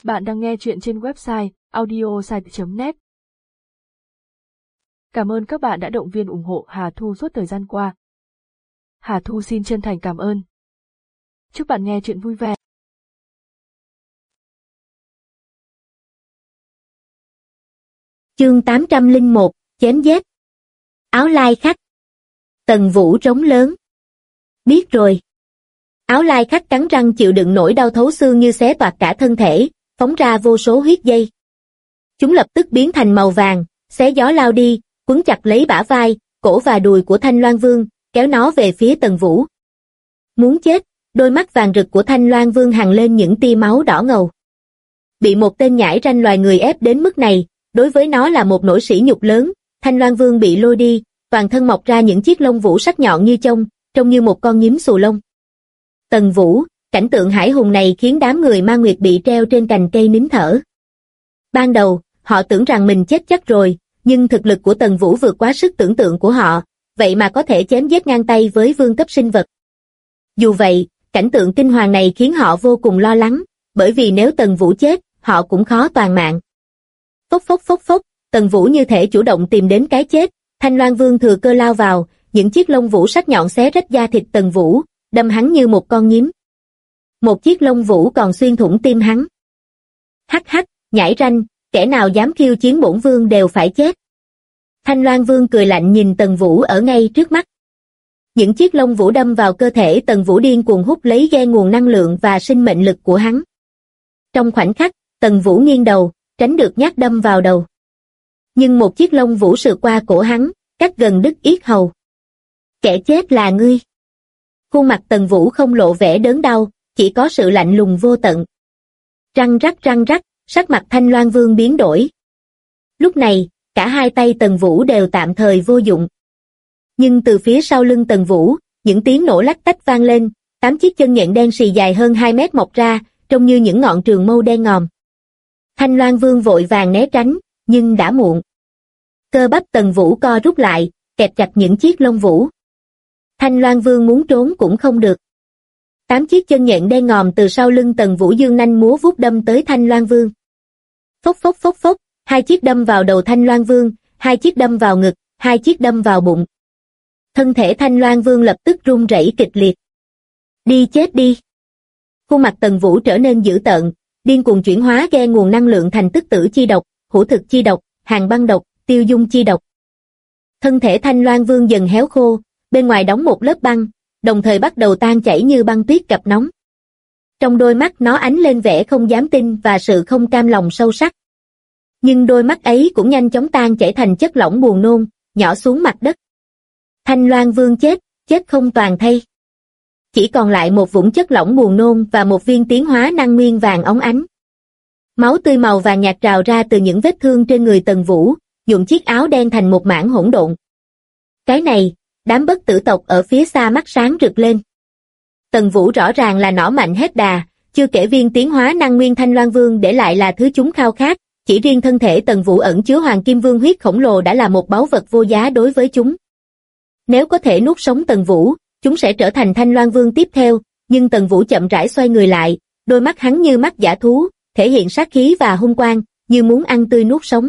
Bạn đang nghe chuyện trên website audiosite.net. Cảm ơn các bạn đã động viên ủng hộ Hà Thu suốt thời gian qua. Hà Thu xin chân thành cảm ơn. Chúc bạn nghe chuyện vui vẻ. Chương 801, chém giết. Áo lai khách. Tần Vũ trống lớn. Biết rồi. Áo lai khách cắn răng chịu đựng nỗi đau thấu xương như xé toạc cả thân thể, phóng ra vô số huyết dây. Chúng lập tức biến thành màu vàng, xé gió lao đi, quấn chặt lấy bả vai, cổ và đùi của Thanh Loan Vương, kéo nó về phía Tần Vũ. Muốn chết, đôi mắt vàng rực của Thanh Loan Vương hằn lên những tia máu đỏ ngầu. Bị một tên nhãi ranh loài người ép đến mức này, đối với nó là một nỗi sỉ nhục lớn. Thanh Loan Vương bị lôi đi, toàn thân mọc ra những chiếc lông vũ sắc nhọn như chông, trông như một con nhím xù lông. Tần Vũ, cảnh tượng hải hùng này khiến đám người Ma Nguyệt bị treo trên cành cây nín thở. Ban đầu, họ tưởng rằng mình chết chắc rồi, nhưng thực lực của Tần Vũ vượt quá sức tưởng tượng của họ, vậy mà có thể chém giết ngang tay với vương cấp sinh vật. Dù vậy, cảnh tượng kinh hoàng này khiến họ vô cùng lo lắng, bởi vì nếu Tần Vũ chết, họ cũng khó toàn mạng. Phốc phốc phốc phốc, Tần Vũ như thể chủ động tìm đến cái chết. Thanh Loan Vương thừa cơ lao vào, những chiếc lông vũ sắc nhọn xé rách da thịt Tần Vũ, đâm hắn như một con nhím. Một chiếc lông vũ còn xuyên thủng tim hắn. Hắc hắc, nhãi ranh, kẻ nào dám khiêu chiến bổn vương đều phải chết. Thanh Loan Vương cười lạnh nhìn Tần Vũ ở ngay trước mắt. Những chiếc lông vũ đâm vào cơ thể Tần Vũ điên cuồng hút lấy ghe nguồn năng lượng và sinh mệnh lực của hắn. Trong khoảnh khắc, Tần Vũ nghiêng đầu, tránh được nhát đâm vào đầu. Nhưng một chiếc lông vũ sượt qua cổ hắn, cắt gần đứt yết hầu. Kẻ chết là ngươi. Khuôn mặt Tần Vũ không lộ vẻ đớn đau, chỉ có sự lạnh lùng vô tận. Răng rắc, sắc mặt Thanh Loan Vương biến đổi. Lúc này, cả hai tay Tần Vũ đều tạm thời vô dụng. Nhưng từ phía sau lưng Tần Vũ, những tiếng nổ lách tách vang lên, 8 chiếc chân nhện đen xì dài hơn 2 mét mọc ra, trông như những ngọn trường mâu đen ngòm. Thanh Loan Vương vội vàng né tránh, nhưng đã muộn. Cơ bắp Tần Vũ co rút lại, kẹp chặt những chiếc lông vũ. Thanh Loan Vương muốn trốn cũng không được. 8 chiếc chân nhện đen ngòm từ sau lưng Tần Vũ dương nanh múa vuốt đâm tới Thanh Loan Vương. Phốc phốc phốc phốc, 2 chiếc đâm vào đầu Thanh Loan Vương, 2 chiếc đâm vào ngực, 2 chiếc đâm vào bụng. Thân thể Thanh Loan Vương lập tức run rẩy kịch liệt. Đi chết đi. Khuôn mặt Tần Vũ trở nên dữ tợn, điên cuồng chuyển hóa ghe nguồn năng lượng thành tức tử chi độc, hữu thực chi độc, hàng băng độc, tiêu dung chi độc. Thân thể Thanh Loan Vương dần héo khô, bên ngoài đóng một lớp băng, đồng thời bắt đầu tan chảy như băng tuyết gặp nóng. Trong đôi mắt nó ánh lên vẻ không dám tin và sự không cam lòng sâu sắc. Nhưng đôi mắt ấy cũng nhanh chóng tan chảy thành chất lỏng buồn nôn, nhỏ xuống mặt đất. Thanh Loan Vương chết không toàn thây. Chỉ còn lại một vũng chất lỏng buồn nôn và một viên tiến hóa năng nguyên vàng óng ánh. Máu tươi màu vàng nhạt trào ra từ những vết thương trên người Tần Vũ, nhuộm chiếc áo đen thành một mảng hỗn độn. Cái này, đám bất tử tộc ở phía xa mắt sáng rực lên. Tần Vũ rõ ràng là nỏ mạnh hết đà, chưa kể viên tiến hóa năng nguyên Thanh Loan Vương để lại là thứ chúng khao khát, chỉ riêng thân thể Tần Vũ ẩn chứa Hoàng Kim Vương huyết khổng lồ đã là một báu vật vô giá đối với chúng. Nếu có thể nuốt sống Tần Vũ, chúng sẽ trở thành Thanh Loan Vương tiếp theo, nhưng Tần Vũ chậm rãi xoay người lại, đôi mắt hắn như mắt dã thú, thể hiện sát khí và hung quang, như muốn ăn tươi nuốt sống.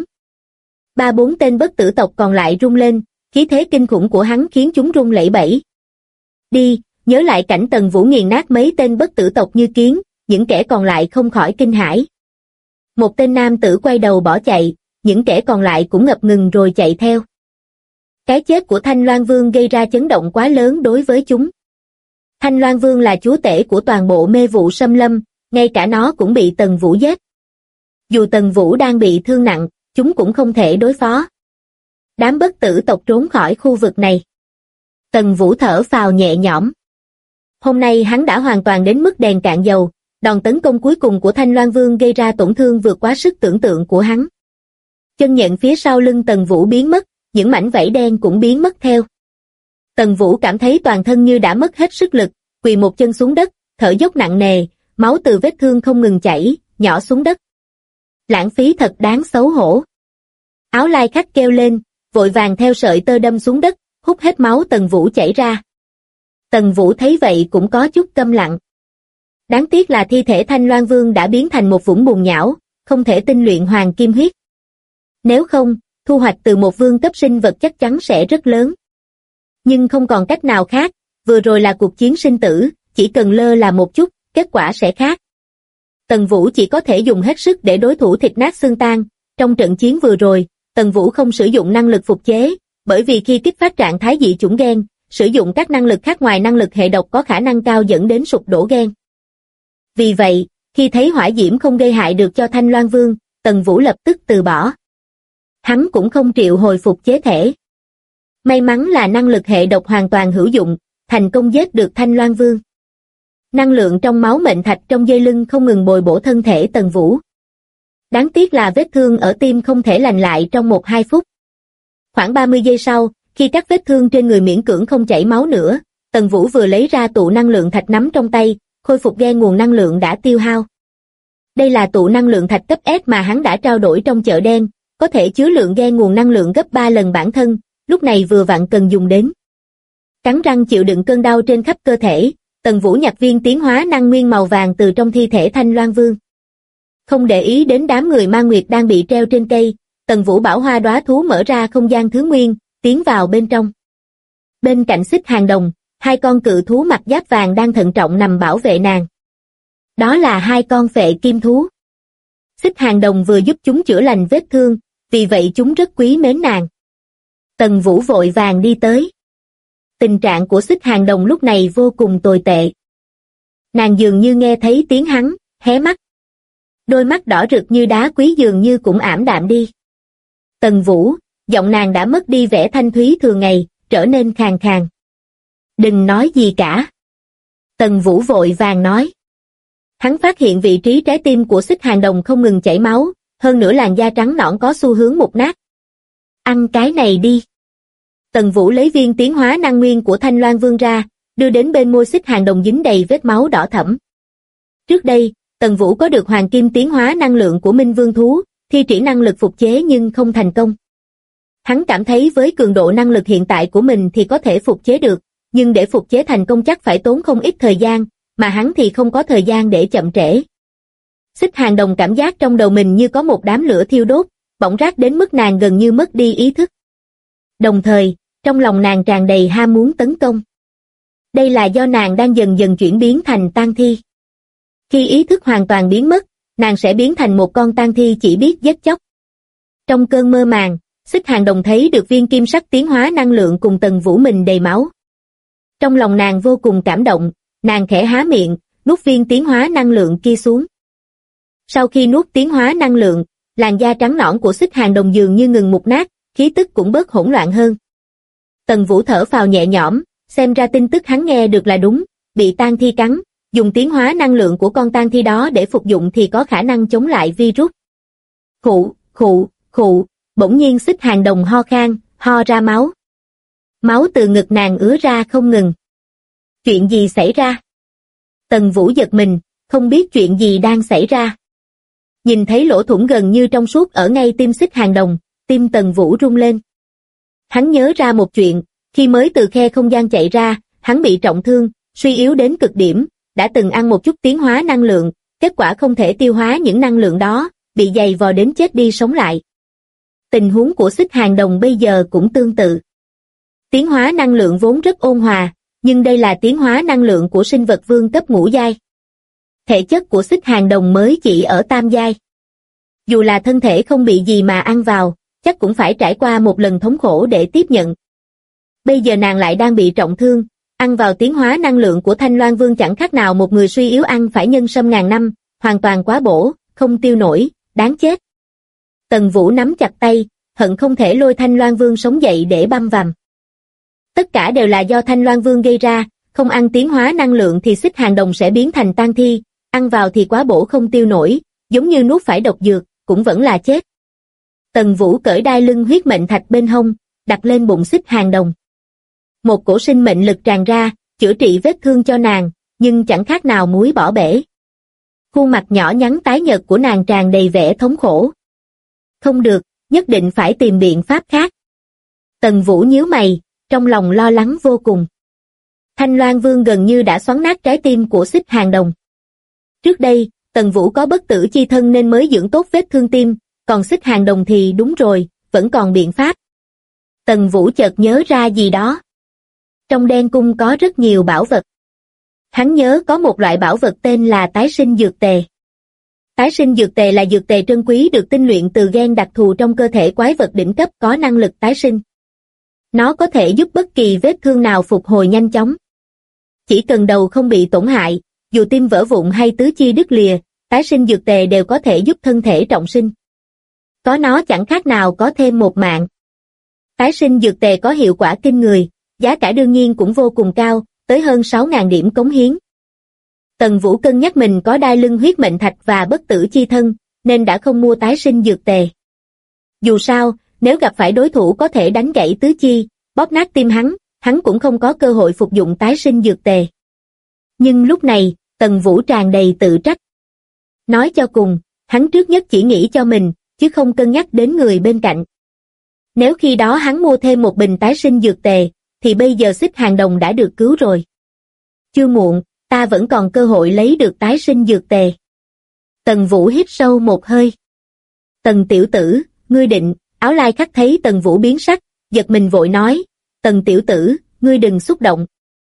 3-4 tên bất tử tộc còn lại rung lên, khí thế kinh khủng của hắn khiến chúng run lẩy bẩy. Đi, nhớ lại cảnh Tần Vũ nghiền nát mấy tên bất tử tộc như kiến, những kẻ còn lại không khỏi kinh hãi. Một tên nam tử quay đầu bỏ chạy, những kẻ còn lại cũng ngập ngừng rồi chạy theo. Cái chết của Thanh Loan Vương gây ra chấn động quá lớn đối với chúng. Thanh Loan Vương là chúa tể của toàn bộ mê vụ xâm lâm, ngay cả nó cũng bị Tần Vũ giết. Dù Tần Vũ đang bị thương nặng, chúng cũng không thể đối phó. Đám bất tử tộc trốn khỏi khu vực này. Tần Vũ thở phào nhẹ nhõm. Hôm nay hắn đã hoàn toàn đến mức đèn cạn dầu, đòn tấn công cuối cùng của Thanh Loan Vương gây ra tổn thương vượt quá sức tưởng tượng của hắn. Chân nhện phía sau lưng Tần Vũ biến mất, những mảnh vảy đen cũng biến mất theo. Tần Vũ cảm thấy toàn thân như đã mất hết sức lực, quỳ một chân xuống đất, thở dốc nặng nề, máu từ vết thương không ngừng chảy, nhỏ xuống đất. Lãng phí thật đáng xấu hổ. Áo lai khách kêu lên, vội vàng theo sợi tơ đâm xuống đất, hút hết máu Tần Vũ chảy ra. Tần Vũ thấy vậy cũng có chút câm lặng. Đáng tiếc là thi thể Thanh Loan Vương đã biến thành một vũng bùn nhão, không thể tinh luyện hoàng kim huyết. Nếu không, thu hoạch từ một vương cấp sinh vật chắc chắn sẽ rất lớn. Nhưng không còn cách nào khác, vừa rồi là cuộc chiến sinh tử, chỉ cần lơ là một chút, kết quả sẽ khác. Tần Vũ chỉ có thể dùng hết sức để đối thủ thịt nát xương tan. Trong trận chiến vừa rồi, Tần Vũ không sử dụng năng lực phục chế, bởi vì khi kích phát trạng thái dị chủng gen, sử dụng các năng lực khác ngoài năng lực hệ độc có khả năng cao dẫn đến sụp đổ gen. Vì vậy, khi thấy hỏa diễm không gây hại được cho Thanh Loan Vương, Tần Vũ lập tức từ bỏ. Hắn cũng không triệu hồi phục chế thể. May mắn là năng lực hệ độc hoàn toàn hữu dụng, thành công giết được Thanh Loan Vương. Năng lượng trong máu mệnh thạch trong dây lưng không ngừng bồi bổ thân thể Tần Vũ. Đáng tiếc là vết thương ở tim không thể lành lại trong 1-2 phút. Khoảng 30 giây sau, khi các vết thương trên người miễn cưỡng không chảy máu nữa, Tần Vũ vừa lấy ra tụ năng lượng thạch nắm trong tay, khôi phục gen nguồn năng lượng đã tiêu hao. Đây là tụ năng lượng thạch cấp S mà hắn đã trao đổi trong chợ đen, có thể chứa lượng gen nguồn năng lượng gấp 3 lần bản thân, lúc này vừa vặn cần dùng đến. Cắn răng chịu đựng cơn đau trên khắp cơ thể, Tần Vũ nhặt viên tiến hóa năng nguyên màu vàng từ trong thi thể Thanh Loan Vương. Không để ý đến đám người ma nguyệt đang bị treo trên cây, Tần Vũ bảo hoa đóa thú mở ra không gian thứ nguyên, tiến vào bên trong. Bên cạnh Xích Hàng Đồng, 2 con cự thú mặc giáp vàng đang thận trọng nằm bảo vệ nàng. Đó là 2 con phệ kim thú. Xích Hàng Đồng vừa giúp chúng chữa lành vết thương, vì vậy chúng rất quý mến nàng. Tần Vũ vội vàng đi tới. Tình trạng của Xích Hàng Đồng lúc này vô cùng tồi tệ. Nàng dường như nghe thấy tiếng hắn, hé mắt. Đôi mắt đỏ rực như đá quý dường như cũng ảm đạm đi. Tần Vũ, giọng nàng đã mất đi vẻ thanh thúy thường ngày, trở nên khàn khàn. Đừng nói gì cả. Tần Vũ vội vàng nói. Hắn phát hiện vị trí trái tim của Xích Hàng Đồng không ngừng chảy máu, hơn nữa làn da trắng nõn có xu hướng mục nát. Ăn cái này đi. Tần Vũ lấy viên tiến hóa năng nguyên của Thanh Loan Vương ra, đưa đến bên môi Xích Hàng Đồng dính đầy vết máu đỏ thẫm. Trước đây, Tần Vũ có được hoàng kim tiến hóa năng lượng của Minh Vương thú, thi triển năng lực phục chế nhưng không thành công. Hắn cảm thấy với cường độ năng lực hiện tại của mình thì có thể phục chế được, nhưng để phục chế thành công chắc phải tốn không ít thời gian, mà hắn thì không có thời gian để chậm trễ. Xích Hàng Đồng cảm giác trong đầu mình như có một đám lửa thiêu đốt, bỏng rát đến mức nàng gần như mất đi ý thức. Đồng thời, trong lòng nàng tràn đầy ham muốn tấn công. Đây là do nàng đang dần dần chuyển biến thành tang thi. Khi ý thức hoàn toàn biến mất, nàng sẽ biến thành một con tang thi chỉ biết giết chóc. Trong cơn mơ màng, Xích Hàng Đồng thấy được viên kim sắc tiến hóa năng lượng cùng Tần Vũ mình đầy máu. Trong lòng nàng vô cùng cảm động, nàng khẽ há miệng, nuốt viên tiến hóa năng lượng kia xuống. Sau khi nuốt tiến hóa năng lượng, làn da trắng nõn của Xích Hàng Đồng dường như ngừng mục nát, khí tức cũng bớt hỗn loạn hơn. Tần Vũ thở phào nhẹ nhõm, xem ra tin tức hắn nghe được là đúng, bị tang thi cắn, dùng tiến hóa năng lượng của con tang thi đó để phục dụng thì có khả năng chống lại virus. Khụ, bỗng nhiên Xích Hàng Đồng ho khan, ho ra máu. Máu từ ngực nàng ứa ra không ngừng. Chuyện gì xảy ra? Tần Vũ giật mình, không biết chuyện gì đang xảy ra. Nhìn thấy lỗ thủng gần như trong suốt ở ngay tim Xích Hàng Đồng, tim Tần Vũ rung lên. Hắn nhớ ra một chuyện, khi mới từ khe không gian chạy ra, hắn bị trọng thương, suy yếu đến cực điểm, đã từng ăn một chút tiến hóa năng lượng, kết quả không thể tiêu hóa những năng lượng đó, bị giày vò đến chết đi sống lại. Tình huống của Xích Hàng Đồng bây giờ cũng tương tự. Tiến hóa năng lượng vốn rất ôn hòa, nhưng đây là tiến hóa năng lượng của sinh vật vương cấp ngũ giai. Thể chất của Xích Hàng Đồng mới chỉ ở tam giai. Dù là thân thể không bị gì mà ăn vào, chắc cũng phải trải qua một lần thống khổ để tiếp nhận. Bây giờ nàng lại đang bị trọng thương, ăn vào tiến hóa năng lượng của Thanh Loan Vương chẳng khác nào một người suy yếu ăn phải nhân sâm ngàn năm, hoàn toàn quá bổ, không tiêu nổi, đáng chết. Tần Vũ nắm chặt tay, hận không thể lôi Thanh Loan Vương sống dậy để băm vằm. Tất cả đều là do Thanh Loan Vương gây ra, không ăn tiến hóa năng lượng thì Xích Hàng Đồng sẽ biến thành tang thi, ăn vào thì quá bổ không tiêu nổi, giống như nuốt phải độc dược, cũng vẫn là chết. Tần Vũ cởi đai lưng huyết mệnh thạch bên hông, đặt lên bụng Xích Hàng Đồng. Một cổ sinh mệnh lực tràn ra, chữa trị vết thương cho nàng, nhưng chẳng khác nào muối bỏ bể. Khuôn mặt nhỏ nhắn tái nhợt của nàng tràn đầy vẻ thống khổ. Không được, nhất định phải tìm biện pháp khác. Tần Vũ nhíu mày, trong lòng lo lắng vô cùng. Thanh Loan Vương gần như đã xoắn nát trái tim của Xích Hàng Đồng. Trước đây, Tần Vũ có bất tử chi thân nên mới dưỡng tốt vết thương tim, còn Xích Hàng Đồng thì đúng rồi, vẫn còn biện pháp. Tần Vũ chợt nhớ ra gì đó. Trong đen cung có rất nhiều bảo vật. Hắn nhớ có một loại bảo vật tên là tái sinh dược tề. Tái sinh dược tề là dược tề trân quý được tinh luyện từ gen đặc thù trong cơ thể quái vật đỉnh cấp có năng lực tái sinh. Nó có thể giúp bất kỳ vết thương nào phục hồi nhanh chóng. Chỉ cần đầu không bị tổn hại, dù tim vỡ vụn hay tứ chi đứt lìa, tái sinh dược tề đều có thể giúp thân thể trọng sinh. Có nó chẳng khác nào có thêm một mạng. Tái sinh dược tề có hiệu quả kinh người, giá cả đương nhiên cũng vô cùng cao, tới hơn 6.000 điểm cống hiến. Tần Vũ cân nhắc mình có đai lưng huyết mệnh thạch và bất tử chi thân, nên đã không mua tái sinh dược tề. Dù sao, nếu gặp phải đối thủ có thể đánh gãy tứ chi, bóp nát tim hắn cũng không có cơ hội phục dụng tái sinh dược tề. Nhưng lúc này, Tần Vũ tràn đầy tự trách. Nói cho cùng, hắn trước nhất chỉ nghĩ cho mình, chứ không cân nhắc đến người bên cạnh. Nếu khi đó hắn mua thêm một bình tái sinh dược tề, thì bây giờ Xích Hàng Đồng đã được cứu rồi. Chưa muộn, ta vẫn còn cơ hội lấy được tái sinh dược tề. Tần Vũ hít sâu một hơi. Tần tiểu tử, ngươi định, Áo Lai Khắc thấy Tần Vũ biến sắc, giật mình vội nói, Tần tiểu tử, ngươi đừng xúc động.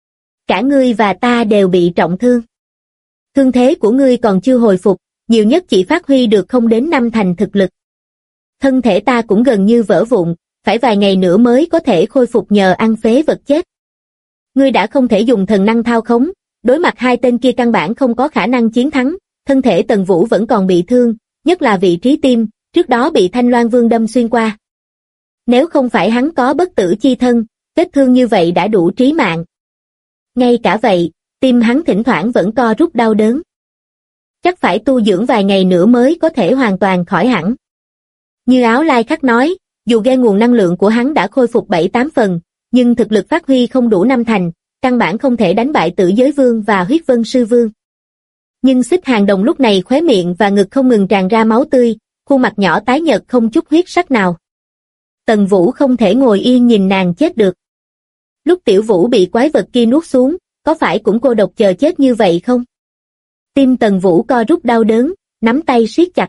Cả ngươi và ta đều bị trọng thương. Thương thế của ngươi còn chưa hồi phục, nhiều nhất chỉ phát huy được không đến 5 thành thực lực. Thân thể ta cũng gần như vỡ vụn, phải vài ngày nữa mới có thể khôi phục nhờ ăn phế vật chết. Ngươi đã không thể dùng thần năng thao khống, đối mặt hai tên kia căn bản không có khả năng chiến thắng, thân thể Tần Vũ vẫn còn bị thương, nhất là vị trí tim, trước đó bị Thanh Loan Vương đâm xuyên qua. Nếu không phải hắn có bất tử chi thân, vết thương như vậy đã đủ trí mạng. Ngay cả vậy, tim hắn thỉnh thoảng vẫn co rút đau đớn. Chắc phải tu dưỡng vài ngày nữa mới có thể hoàn toàn khỏi hẳn. Như Áo Lai Khắc nói, dù gen nguồn năng lượng của hắn đã khôi phục 7-8 phần, nhưng thực lực phát huy không đủ 5 thành, căn bản không thể đánh bại Tử Giới Vương và Huyết Vân Sư Vương. Nhưng Xích Hàng Đồng lúc này khóe miệng và ngực không ngừng tràn ra máu tươi, khuôn mặt nhỏ tái nhợt không chút huyết sắc nào. Tần Vũ không thể ngồi yên nhìn nàng chết được. Lúc Tiểu Vũ bị quái vật kia nuốt xuống, có phải cũng cô độc chờ chết như vậy không? Tim Tần Vũ co rút đau đớn, nắm tay siết chặt.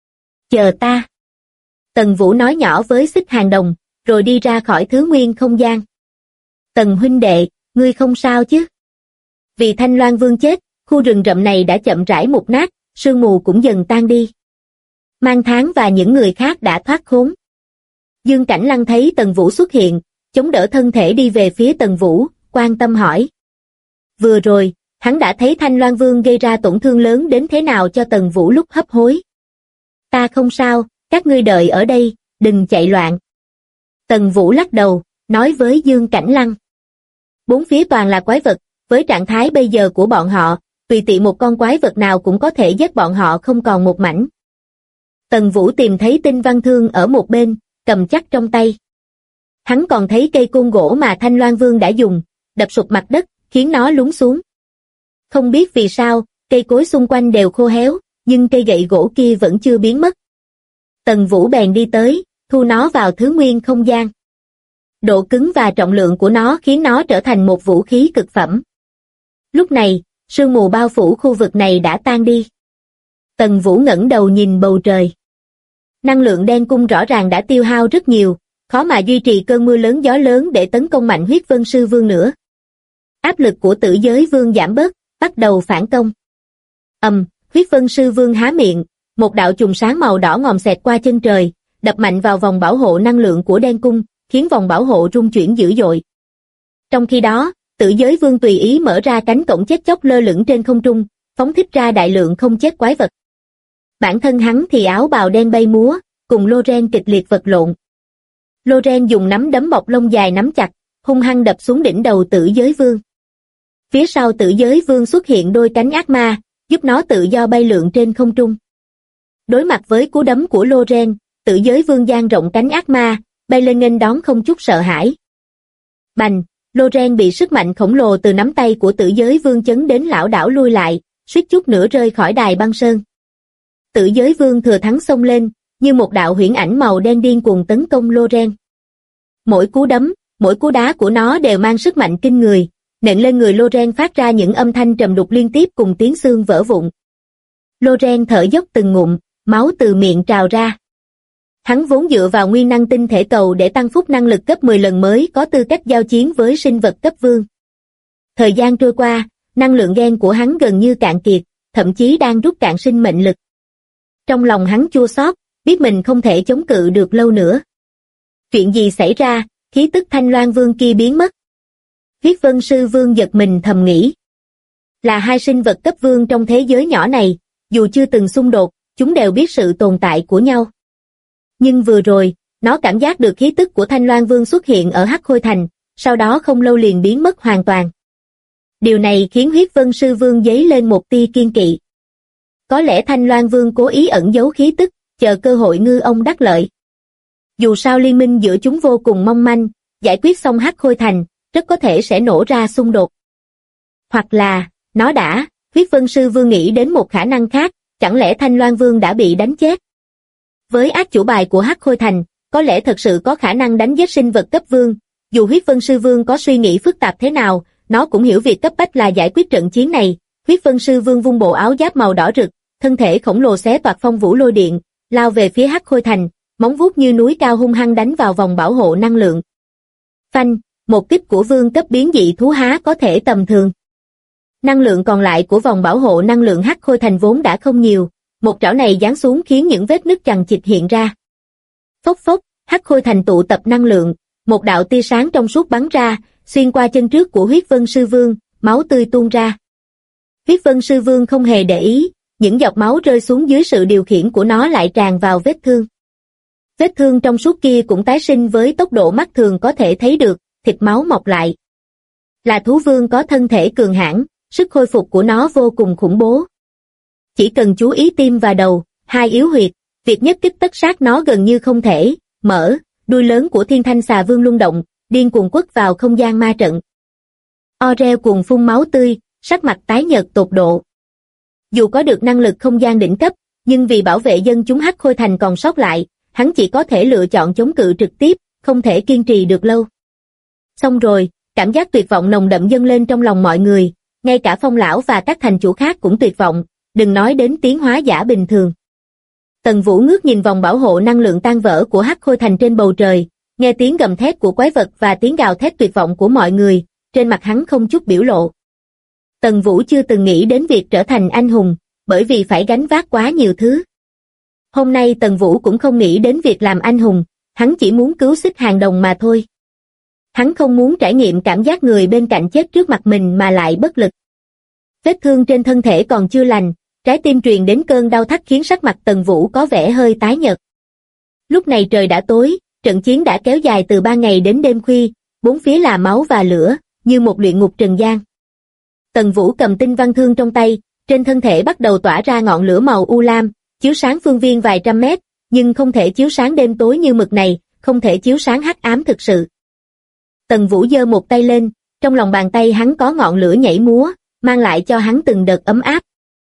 Chờ ta. Tần Vũ nói nhỏ với Xích Hàng Đồng, rồi đi ra khỏi thứ nguyên không gian. Tần huynh đệ, ngươi không sao chứ? Vì Thanh Loan Vương chết, khu rừng rậm này đã chậm rãi mục nát, sương mù cũng dần tan đi. Mang Tháng và những người khác đã thoát khốn. Dương Cảnh Lăng thấy Tần Vũ xuất hiện, chống đỡ thân thể đi về phía Tần Vũ, quan tâm hỏi. Vừa rồi, hắn đã thấy Thanh Loan Vương gây ra tổn thương lớn đến thế nào cho Tần Vũ lúc hấp hối. Ta không sao, các ngươi đợi ở đây, đừng chạy loạn. Tần Vũ lắc đầu, nói với Dương Cảnh Lăng. Bốn phía toàn là quái vật, với trạng thái bây giờ của bọn họ, tùy tiện một con quái vật nào cũng có thể giết bọn họ không còn một mảnh. Tần Vũ tìm thấy Tinh Văn Thương ở một bên, cầm chắc trong tay. Hắn còn thấy cây côn gỗ mà Thanh Loan Vương đã dùng, đập sụp mặt đất, khiến nó lún xuống. Không biết vì sao, cây cối xung quanh đều khô héo, nhưng cây gậy gỗ kia vẫn chưa biến mất. Tần Vũ bèn đi tới, thu nó vào thứ nguyên không gian. Độ cứng và trọng lượng của nó khiến nó trở thành một vũ khí cực phẩm. Lúc này, sương mù bao phủ khu vực này đã tan đi. Tần Vũ ngẩng đầu nhìn bầu trời. Năng lượng đen cung rõ ràng đã tiêu hao rất nhiều, khó mà duy trì cơn mưa lớn gió lớn để tấn công mạnh Huyết Vân Sư Vương nữa. Áp lực của Tử Giới Vương giảm bớt, bắt đầu phản công. Huyết Vân Sư Vương há miệng, một đạo chùm sáng màu đỏ ngòm xẹt qua chân trời, đập mạnh vào vòng bảo hộ năng lượng của đen cung, khiến vòng bảo hộ rung chuyển dữ dội. Trong khi đó, Tử Giới Vương tùy ý mở ra cánh cổng chết chóc lơ lửng trên không trung, phóng thích ra đại lượng không chết quái vật. Bản thân hắn thì áo bào đen bay múa, cùng Loren kịch liệt vật lộn. Loren dùng nắm đấm bọc lông dài nắm chặt, hung hăng đập xuống đỉnh đầu Tử Giới Vương. Phía sau Tử Giới Vương xuất hiện đôi cánh ác ma, giúp nó tự do bay lượn trên không trung. Đối mặt với cú đấm của Loren, Tử Giới Vương dang rộng cánh ác ma, bay lên nghênh đón không chút sợ hãi. Bành, Loren bị sức mạnh khổng lồ từ nắm tay của Tử Giới Vương chấn đến lảo đảo lui lại, suýt chút nữa rơi khỏi đài băng sơn. Tử Giới Vương thừa thắng xông lên, như một đạo huyễn ảnh màu đen điên cuồng tấn công Loren. Mỗi cú đấm, mỗi cú đá của nó đều mang sức mạnh kinh người, nện lên người Loren phát ra những âm thanh trầm đục liên tiếp cùng tiếng xương vỡ vụn. Loren thở dốc từng ngụm, máu từ miệng trào ra. Hắn vốn dựa vào nguyên năng tinh thể cầu để tăng phúc năng lực gấp 10 lần mới có tư cách giao chiến với sinh vật cấp vương. Thời gian trôi qua, năng lượng gen của hắn gần như cạn kiệt, thậm chí đang rút cạn sinh mệnh lực. Trong lòng hắn chua xót, biết mình không thể chống cự được lâu nữa. Chuyện gì xảy ra, khí tức Thanh Loan Vương kia biến mất. Huyết Vân Sư Vương giật mình thầm nghĩ. Là hai sinh vật cấp vương trong thế giới nhỏ này, dù chưa từng xung đột, chúng đều biết sự tồn tại của nhau. Nhưng vừa rồi, nó cảm giác được khí tức của Thanh Loan Vương xuất hiện ở Hắc Khôi Thành, sau đó không lâu liền biến mất hoàn toàn. Điều này khiến Huyết Vân Sư Vương dấy lên một tia kiên kỵ. Có lẽ Thanh Loan Vương cố ý ẩn giấu khí tức, chờ cơ hội ngư ông đắc lợi. Dù sao liên minh giữa chúng vô cùng mong manh, giải quyết xong Hắc Khôi Thành, rất có thể sẽ nổ ra xung đột. Hoặc là, nó đã, Huyết Vân Sư Vương nghĩ đến một khả năng khác, chẳng lẽ Thanh Loan Vương đã bị đánh chết? Với át chủ bài của Hắc Khôi Thành, có lẽ thật sự có khả năng đánh giết sinh vật cấp vương. Dù Huyết Vân Sư Vương có suy nghĩ phức tạp thế nào, nó cũng hiểu việc cấp bách là giải quyết trận chiến này. Huyết Vân Sư Vương vung bộ áo giáp màu đỏ rực, thân thể khổng lồ xé toạc phong vũ lôi điện, lao về phía Hắc Khôi Thành, móng vuốt như núi cao hung hăng đánh vào vòng bảo hộ năng lượng. Phanh, một kích của vương cấp biến dị thú há có thể tầm thường. Năng lượng còn lại của vòng bảo hộ năng lượng Hắc Khôi Thành vốn đã không nhiều, một trảo này giáng xuống khiến những vết nứt chằng chịt hiện ra. Phốc phốc, Hắc Khôi Thành tụ tập năng lượng, một đạo tia sáng trong suốt bắn ra, xuyên qua chân trước của Huyết Vân Sư Vương, máu tươi tuôn ra. Huyết Vân Sư Vương không hề để ý, những giọt máu rơi xuống dưới sự điều khiển của nó lại tràn vào vết thương. Vết thương trong suốt kia cũng tái sinh với tốc độ mắt thường có thể thấy được, thịt máu mọc lại. Là thú vương có thân thể cường hãn, sức khôi phục của nó vô cùng khủng bố. Chỉ cần chú ý tim và đầu, hai yếu huyệt, việc nhất kích tất sát nó gần như không thể. Mở, đuôi lớn của Thiên Thanh Xà Vương lung động, điên cuồng quất vào không gian ma trận. Oreo cuồng phun máu tươi, sắc mặt tái nhợt tột độ. Dù có được năng lực không gian đỉnh cấp, nhưng vì bảo vệ dân chúng Hắc Khôi Thành còn sót lại, hắn chỉ có thể lựa chọn chống cự trực tiếp, không thể kiên trì được lâu. Xong rồi, cảm giác tuyệt vọng nồng đậm dâng lên trong lòng mọi người, ngay cả Phong lão và các thành chủ khác cũng tuyệt vọng, đừng nói đến tiến hóa giả bình thường. Tần Vũ ngước nhìn vòng bảo hộ năng lượng tan vỡ của Hắc Khôi Thành trên bầu trời, nghe tiếng gầm thét của quái vật và tiếng gào thét tuyệt vọng của mọi người, trên mặt hắn không chút biểu lộ. Tần Vũ chưa từng nghĩ đến việc trở thành anh hùng, bởi vì phải gánh vác quá nhiều thứ. Hôm nay Tần Vũ cũng không nghĩ đến việc làm anh hùng, hắn chỉ muốn cứu Xích Hàng Đồng mà thôi. Hắn không muốn trải nghiệm cảm giác người bên cạnh chết trước mặt mình mà lại bất lực. Vết thương trên thân thể còn chưa lành, trái tim truyền đến cơn đau thắt khiến sắc mặt Tần Vũ có vẻ hơi tái nhợt. Lúc này trời đã tối, trận chiến đã kéo dài từ ban ngày đến đêm khuya, bốn phía là máu và lửa, như một luyện ngục trần gian. Tần Vũ cầm tinh văn thương trong tay, trên thân thể bắt đầu tỏa ra ngọn lửa màu u lam, chiếu sáng phương viên vài trăm mét, nhưng không thể chiếu sáng đêm tối như mực này, không thể chiếu sáng hắc ám thực sự. Tần Vũ giơ một tay lên, trong lòng bàn tay hắn có ngọn lửa nhảy múa, mang lại cho hắn từng đợt ấm áp.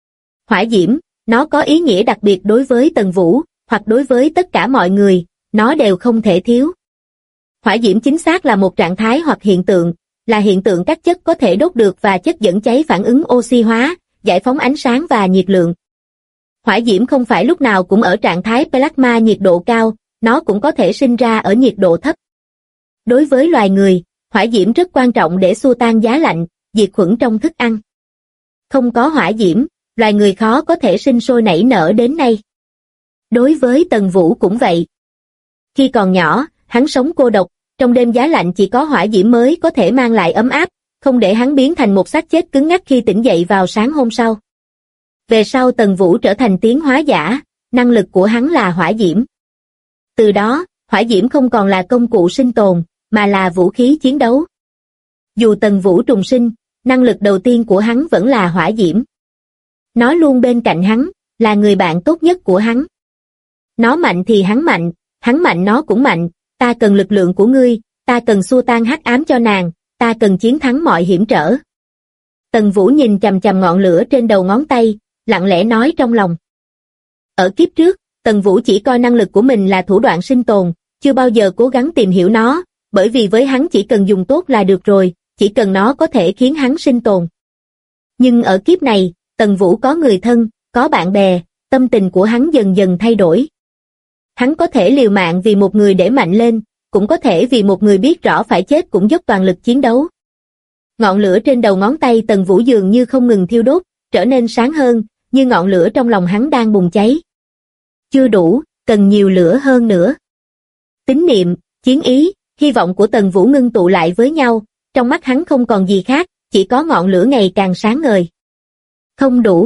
Hỏa diễm, nó có ý nghĩa đặc biệt đối với Tần Vũ, hoặc đối với tất cả mọi người, nó đều không thể thiếu. Hỏa diễm chính xác là một trạng thái hoặc hiện tượng, là hiện tượng các chất có thể đốt được và chất dẫn cháy phản ứng oxy hóa, giải phóng ánh sáng và nhiệt lượng. Hỏa diễm không phải lúc nào cũng ở trạng thái plasma nhiệt độ cao, nó cũng có thể sinh ra ở nhiệt độ thấp. Đối với loài người, hỏa diễm rất quan trọng để xua tan giá lạnh, diệt khuẩn trong thức ăn. Không có hỏa diễm, loài người khó có thể sinh sôi nảy nở đến nay. Đối với Tần Vũ cũng vậy. Khi còn nhỏ, hắn sống cô độc, trong đêm giá lạnh chỉ có hỏa diễm mới có thể mang lại ấm áp, không để hắn biến thành một xác chết cứng ngắc khi tỉnh dậy vào sáng hôm sau. Về sau Tần Vũ trở thành tiến hóa giả, năng lực của hắn là hỏa diễm. Từ đó, hỏa diễm không còn là công cụ sinh tồn, mà là vũ khí chiến đấu. Dù Tần Vũ trùng sinh, năng lực đầu tiên của hắn vẫn là hỏa diễm. Nó luôn bên cạnh hắn, là người bạn tốt nhất của hắn. Nó mạnh thì hắn mạnh nó cũng mạnh, ta cần lực lượng của ngươi, ta cần xua tan hắc ám cho nàng, ta cần chiến thắng mọi hiểm trở. Tần Vũ nhìn chằm chằm ngọn lửa trên đầu ngón tay, lặng lẽ nói trong lòng. Ở kiếp trước, Tần Vũ chỉ coi năng lực của mình là thủ đoạn sinh tồn, chưa bao giờ cố gắng tìm hiểu nó, bởi vì với hắn chỉ cần dùng tốt là được rồi, chỉ cần nó có thể khiến hắn sinh tồn. Nhưng ở kiếp này, Tần Vũ có người thân, có bạn bè, tâm tình của hắn dần dần thay đổi. Hắn có thể liều mạng vì một người để mạnh lên, cũng có thể vì một người biết rõ phải chết cũng dốc toàn lực chiến đấu. Ngọn lửa trên đầu ngón tay Tần Vũ dường như không ngừng thiêu đốt, trở nên sáng hơn, như ngọn lửa trong lòng hắn đang bùng cháy. Chưa đủ, cần nhiều lửa hơn nữa. Tín niệm, chiến ý, hy vọng của Tần Vũ ngưng tụ lại với nhau, trong mắt hắn không còn gì khác, chỉ có ngọn lửa ngày càng sáng ngời. Không đủ.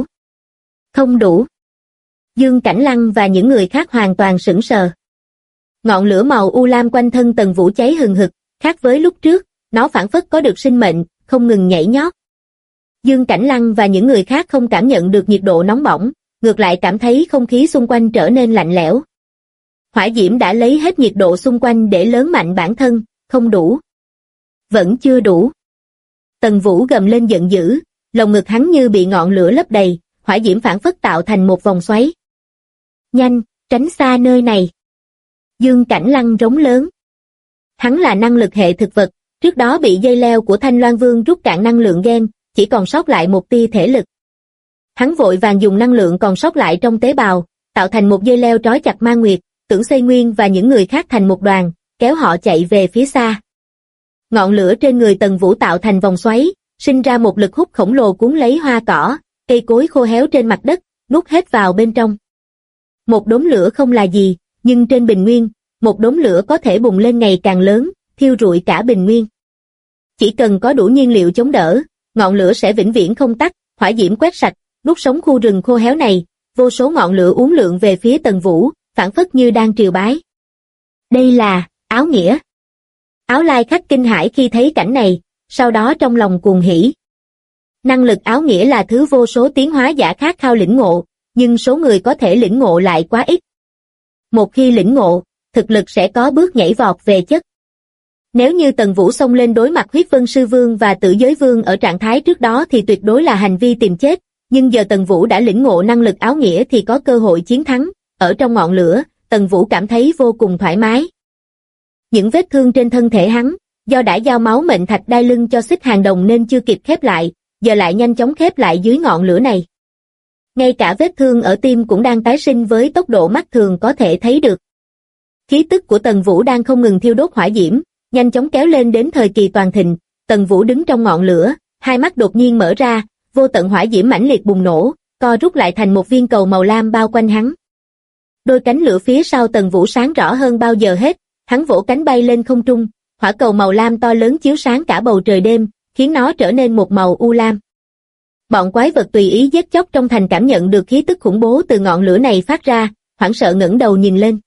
Không đủ. Dương Cảnh Lăng và những người khác hoàn toàn sững sờ. Ngọn lửa màu u lam quanh thân Tần Vũ cháy hừng hực, khác với lúc trước, nó phảng phất có được sinh mệnh, không ngừng nhảy nhót. Dương Cảnh Lăng và những người khác không cảm nhận được nhiệt độ nóng bỏng, ngược lại cảm thấy không khí xung quanh trở nên lạnh lẽo. Hỏa diễm đã lấy hết nhiệt độ xung quanh để lớn mạnh bản thân, không đủ. Vẫn chưa đủ. Tần Vũ gầm lên giận dữ, lồng ngực hắn như bị ngọn lửa lấp đầy, hỏa diễm phảng phất tạo thành một vòng xoáy. Nhanh, tránh xa nơi này. Dương Cảnh Lăng rống lớn. Hắn là năng lực hệ thực vật, trước đó bị dây leo của Thanh Loan Vương rút cạn năng lượng gen, chỉ còn sót lại một tia thể lực. Hắn vội vàng dùng năng lượng còn sót lại trong tế bào, tạo thành một dây leo trói chặt Ma Nguyệt, Tưởng Xây Nguyên và những người khác thành một đoàn, kéo họ chạy về phía xa. Ngọn lửa trên người Tần Vũ tạo thành vòng xoáy, sinh ra một lực hút khổng lồ cuốn lấy hoa cỏ, cây cối khô héo trên mặt đất, nuốt hết vào bên trong. Một đốm lửa không là gì, nhưng trên bình nguyên, một đốm lửa có thể bùng lên ngày càng lớn, thiêu rụi cả bình nguyên. Chỉ cần có đủ nhiên liệu chống đỡ, ngọn lửa sẽ vĩnh viễn không tắt, hỏa diễm quét sạch, nuốt sống khu rừng khô héo này, vô số ngọn lửa uốn lượn về phía Tần Vũ, phảng phất như đang triều bái. Đây là áo nghĩa. Áo Lai Khách kinh hãi khi thấy cảnh này, sau đó trong lòng cuồng hỉ. Năng lực áo nghĩa là thứ vô số tiến hóa giả khát khao lĩnh ngộ, nhưng số người có thể lĩnh ngộ lại quá ít. Một khi lĩnh ngộ, thực lực sẽ có bước nhảy vọt về chất. Nếu như Tần Vũ xông lên đối mặt Huyết Vân Sư Vương và Tử Giới Vương ở trạng thái trước đó thì tuyệt đối là hành vi tìm chết, nhưng giờ Tần Vũ đã lĩnh ngộ năng lực áo nghĩa thì có cơ hội chiến thắng. Ở trong ngọn lửa, Tần Vũ cảm thấy vô cùng thoải mái. Những vết thương trên thân thể hắn, do đã giao máu mệnh thạch đai lưng cho Xích Hàng Đồng nên chưa kịp khép lại, giờ lại nhanh chóng khép lại dưới ngọn lửa này. Ngay cả vết thương ở tim cũng đang tái sinh với tốc độ mắt thường có thể thấy được. Khí tức của Tần Vũ đang không ngừng thiêu đốt hỏa diễm, nhanh chóng kéo lên đến thời kỳ toàn thịnh. Tần Vũ đứng trong ngọn lửa, hai mắt đột nhiên mở ra, vô tận hỏa diễm mãnh liệt bùng nổ, co rút lại thành một viên cầu màu lam bao quanh hắn. Đôi cánh lửa phía sau Tần Vũ sáng rõ hơn bao giờ hết, hắn vỗ cánh bay lên không trung, hỏa cầu màu lam to lớn chiếu sáng cả bầu trời đêm, khiến nó trở nên một màu u lam. Bọn quái vật tùy ý giết chóc trong thành cảm nhận được khí tức khủng bố từ ngọn lửa này phát ra, hoảng sợ ngẩng đầu nhìn lên.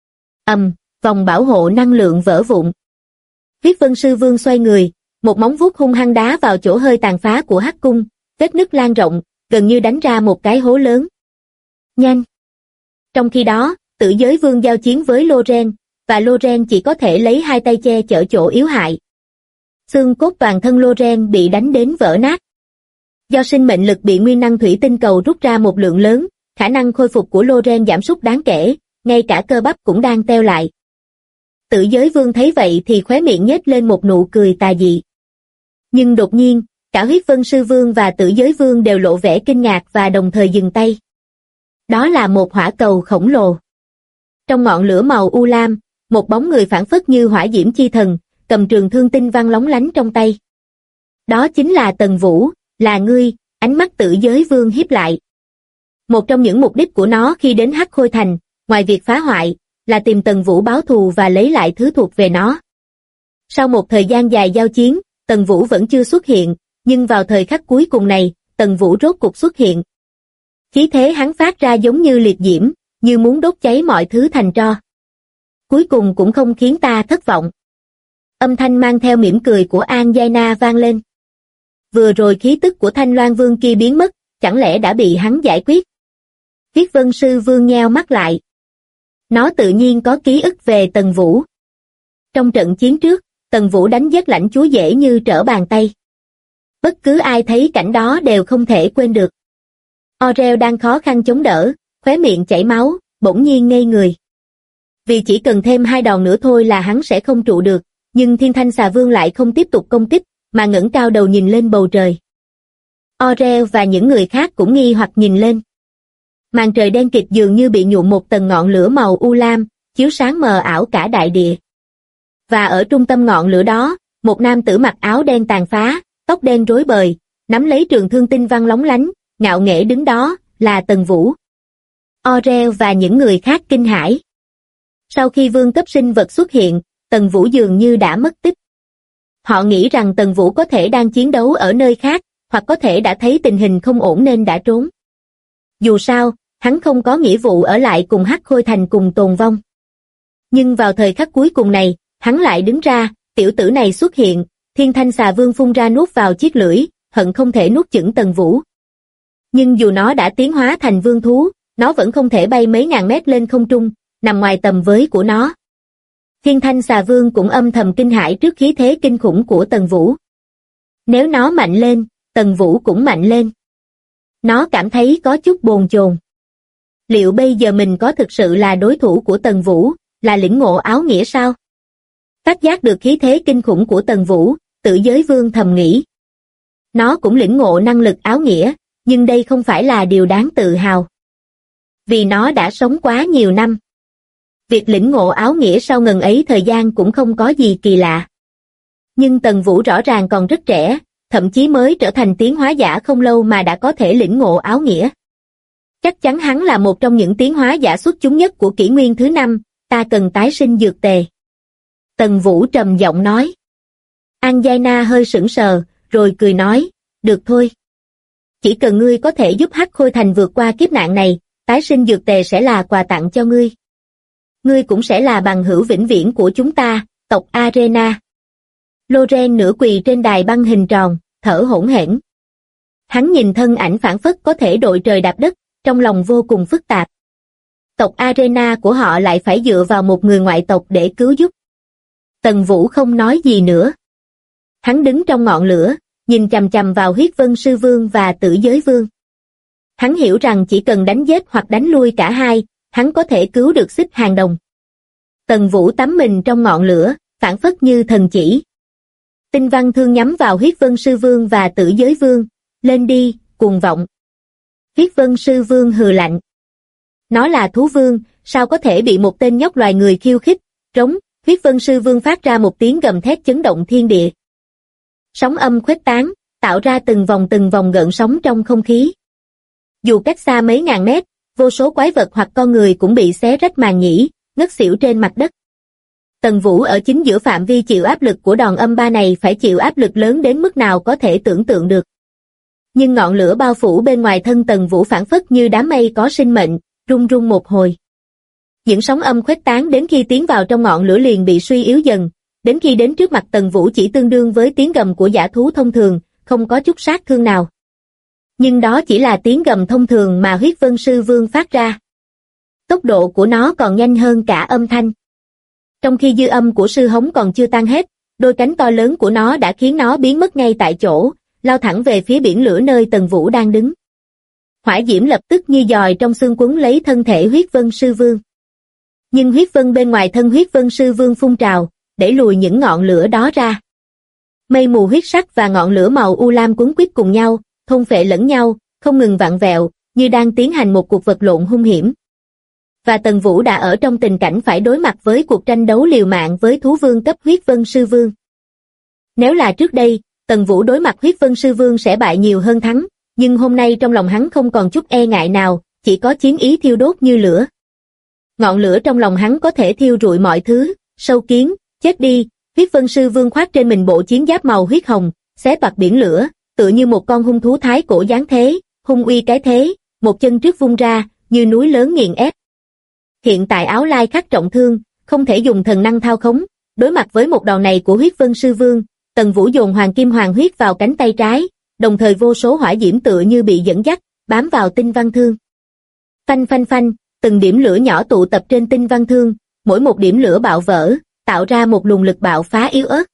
Vòng bảo hộ năng lượng vỡ vụn. Huyết Vân Sư Vương xoay người, một móng vuốt hung hăng đá vào chỗ hơi tàn phá của Hắc Cung, vết nứt lan rộng, gần như đánh ra một cái hố lớn. Nhanh! Trong khi đó, Tử Giới Vương giao chiến với Loren, và Loren chỉ có thể lấy hai tay che chở chỗ yếu hại. Xương cốt toàn thân Loren bị đánh đến vỡ nát. Do sinh mệnh lực bị nguyên năng thủy tinh cầu rút ra một lượng lớn, khả năng khôi phục của Loren giảm sút đáng kể, ngay cả cơ bắp cũng đang teo lại. Tử Giới Vương thấy vậy thì khóe miệng nhếch lên một nụ cười tà dị. Nhưng đột nhiên, cả Huyết Vân Sư Vương và Tử Giới Vương đều lộ vẻ kinh ngạc và đồng thời dừng tay. Đó là một hỏa cầu khổng lồ. Trong ngọn lửa màu u lam, một bóng người phảng phất như hỏa diễm chi thần, cầm trường thương tinh vang lóng lánh trong tay. Đó chính là Tần Vũ, là ngươi, ánh mắt Tử Giới Vương híp lại. Một trong những mục đích của nó khi đến Hắc Khôi Thành, ngoài việc phá hoại, là tìm Tần Vũ báo thù và lấy lại thứ thuộc về nó. Sau một thời gian dài giao chiến, Tần Vũ vẫn chưa xuất hiện, nhưng vào thời khắc cuối cùng này, Tần Vũ rốt cục xuất hiện. Khí thế hắn phát ra giống như liệt diễm, như muốn đốt cháy mọi thứ thành tro. Cuối cùng cũng không khiến ta thất vọng. Âm thanh mang theo mỉm cười của An Giai Na vang lên. Vừa rồi khí tức của Thanh Loan Vương kia biến mất, chẳng lẽ đã bị hắn giải quyết? Huyết Vân Sư Vương nheo mắt lại. Nó tự nhiên có ký ức về Tần Vũ. Trong trận chiến trước, Tần Vũ đánh giết lãnh chúa dễ như trở bàn tay. Bất cứ ai thấy cảnh đó đều không thể quên được. Orel đang khó khăn chống đỡ, khóe miệng chảy máu, bỗng nhiên ngây người. Vì chỉ cần thêm 2 đòn nữa thôi là hắn sẽ không trụ được, nhưng Thiên Thanh Xà Vương lại không tiếp tục công kích, mà ngẩng cao đầu nhìn lên bầu trời. Orel và những người khác cũng nghi hoặc nhìn lên. Màn trời đen kịt dường như bị nhuộm một tầng ngọn lửa màu u lam, chiếu sáng mờ ảo cả đại địa. Và ở trung tâm ngọn lửa đó, một nam tử mặc áo đen tàn phá, tóc đen rối bời, nắm lấy trường thương tinh văng lóng lánh, ngạo nghễ đứng đó, là Tần Vũ. Orel và những người khác kinh hãi. Sau khi vương cấp sinh vật xuất hiện, Tần Vũ dường như đã mất tích. Họ nghĩ rằng Tần Vũ có thể đang chiến đấu ở nơi khác, hoặc có thể đã thấy tình hình không ổn nên đã trốn. Dù sao, hắn không có nghĩa vụ ở lại cùng Hắc Khôi Thành cùng tồn vong. Nhưng vào thời khắc cuối cùng này, hắn lại đứng ra, tiểu tử này xuất hiện, Thiên Thanh Xà Vương phun ra nuốt vào chiếc lưỡi, hận không thể nuốt chửng Tần Vũ. Nhưng dù nó đã tiến hóa thành vương thú, nó vẫn không thể bay mấy ngàn mét lên không trung, nằm ngoài tầm với của nó. Thiên Thanh Xà Vương cũng âm thầm kinh hãi trước khí thế kinh khủng của Tần Vũ. Nếu nó mạnh lên, Tần Vũ cũng mạnh lên. Nó cảm thấy có chút bồn chồn. Liệu bây giờ mình có thực sự là đối thủ của Tần Vũ, là lĩnh ngộ áo nghĩa sao? Phát giác được khí thế kinh khủng của Tần Vũ, Tử Giới Vương thầm nghĩ. Nó cũng lĩnh ngộ năng lực áo nghĩa, nhưng đây không phải là điều đáng tự hào. Vì nó đã sống quá nhiều năm. Việc lĩnh ngộ áo nghĩa sau ngần ấy thời gian cũng không có gì kỳ lạ. Nhưng Tần Vũ rõ ràng còn rất trẻ, thậm chí mới trở thành tiến hóa giả không lâu mà đã có thể lĩnh ngộ áo nghĩa. Chắc chắn hắn là một trong những tiến hóa giả xuất chúng nhất của kỷ nguyên thứ 5, ta cần tái sinh dược tề. Tần Vũ trầm giọng nói. Anjaina hơi sững sờ, rồi cười nói, được thôi. Chỉ cần ngươi có thể giúp Hắc Khôi Thành vượt qua kiếp nạn này, tái sinh dược tề sẽ là quà tặng cho ngươi. Ngươi cũng sẽ là bằng hữu vĩnh viễn của chúng ta, tộc Arena. Loren nửa quỳ trên đài băng hình tròn, thở hổn hển. Hắn nhìn thân ảnh phảng phất có thể đội trời đạp đất, trong lòng vô cùng phức tạp. Tộc Arena của họ lại phải dựa vào một người ngoại tộc để cứu giúp. Tần Vũ không nói gì nữa. Hắn đứng trong ngọn lửa, nhìn chằm chằm vào Huyết Vân Sư Vương và Tử Giới Vương. Hắn hiểu rằng chỉ cần đánh giết hoặc đánh lui cả hai, hắn có thể cứu được Xích Hàng Đồng. Tần Vũ tắm mình trong ngọn lửa, phảng phất như thần chỉ. Tinh văn thương nhắm vào Huyết Vân Sư Vương và Tử Giới Vương, lên đi, cuồng vọng. Huyết Vân Sư Vương hừ lạnh. Nó là thú vương, sao có thể bị một tên nhóc loài người khiêu khích, trống, Huyết Vân Sư Vương phát ra một tiếng gầm thét chấn động thiên địa. Sóng âm khuếch tán, tạo ra từng vòng gợn sóng trong không khí. Dù cách xa mấy ngàn mét, vô số quái vật hoặc con người cũng bị xé rách màng nhĩ, ngất xỉu trên mặt đất. Tần Vũ ở chính giữa phạm vi chịu áp lực của đòn âm ba này phải chịu áp lực lớn đến mức nào có thể tưởng tượng được. Nhưng ngọn lửa bao phủ bên ngoài thân Tần Vũ phảng phất như đám mây có sinh mệnh, rung rung một hồi. Những sóng âm khuếch tán đến khi tiến vào trong ngọn lửa liền bị suy yếu dần, đến khi đến trước mặt Tần Vũ chỉ tương đương với tiếng gầm của dã thú thông thường, không có chút sát thương nào. Nhưng đó chỉ là tiếng gầm thông thường mà Huyết Vân Sư Vương phát ra. Tốc độ của nó còn nhanh hơn cả âm thanh. Trong khi dư âm của sư hống còn chưa tan hết, đôi cánh to lớn của nó đã khiến nó biến mất ngay tại chỗ, lao thẳng về phía biển lửa nơi Tần Vũ đang đứng. Hỏa diễm lập tức như giòi trong xương quấn lấy thân thể Huyết Vân Sư Vương. Nhưng huyết vân bên ngoài thân Huyết Vân Sư Vương phun trào, đẩy lùi những ngọn lửa đó ra. Mây mù huyết sắc và ngọn lửa màu u lam quấn quýt cùng nhau, thôn phệ lẫn nhau, không ngừng vặn vẹo, như đang tiến hành một cuộc vật lộn hung hiểm. Và Tần Vũ đã ở trong tình cảnh phải đối mặt với cuộc tranh đấu liều mạng với thú vương cấp Huyết Vân Sư Vương. Nếu là trước đây, Tần Vũ đối mặt Huyết Vân Sư Vương sẽ bại nhiều hơn thắng, nhưng hôm nay trong lòng hắn không còn chút e ngại nào, chỉ có chiến ý thiêu đốt như lửa. Ngọn lửa trong lòng hắn có thể thiêu rụi mọi thứ, sâu kiến, chết đi. Huyết Vân Sư Vương khoác trên mình bộ chiến giáp màu huyết hồng, xé toạc biển lửa, tựa như một con hung thú thái cổ giáng thế, hung uy cái thế, một chân trước vung ra, như núi lớn nghiền ép. Hiện tại Áo Lai Khắc trọng thương, không thể dùng thần năng thao khống, đối mặt với một đòn này của Huyết Vân Sư Vương, Tần Vũ dồn hoàng kim hoàng huyết vào cánh tay trái, đồng thời vô số hỏa diễm tựa như bị dẫn dắt, bám vào tinh văn thương. Phanh phanh phanh, từng điểm lửa nhỏ tụ tập trên tinh văn thương, mỗi một điểm lửa bạo vỡ, tạo ra một luồng lực bạo phá yếu ớt.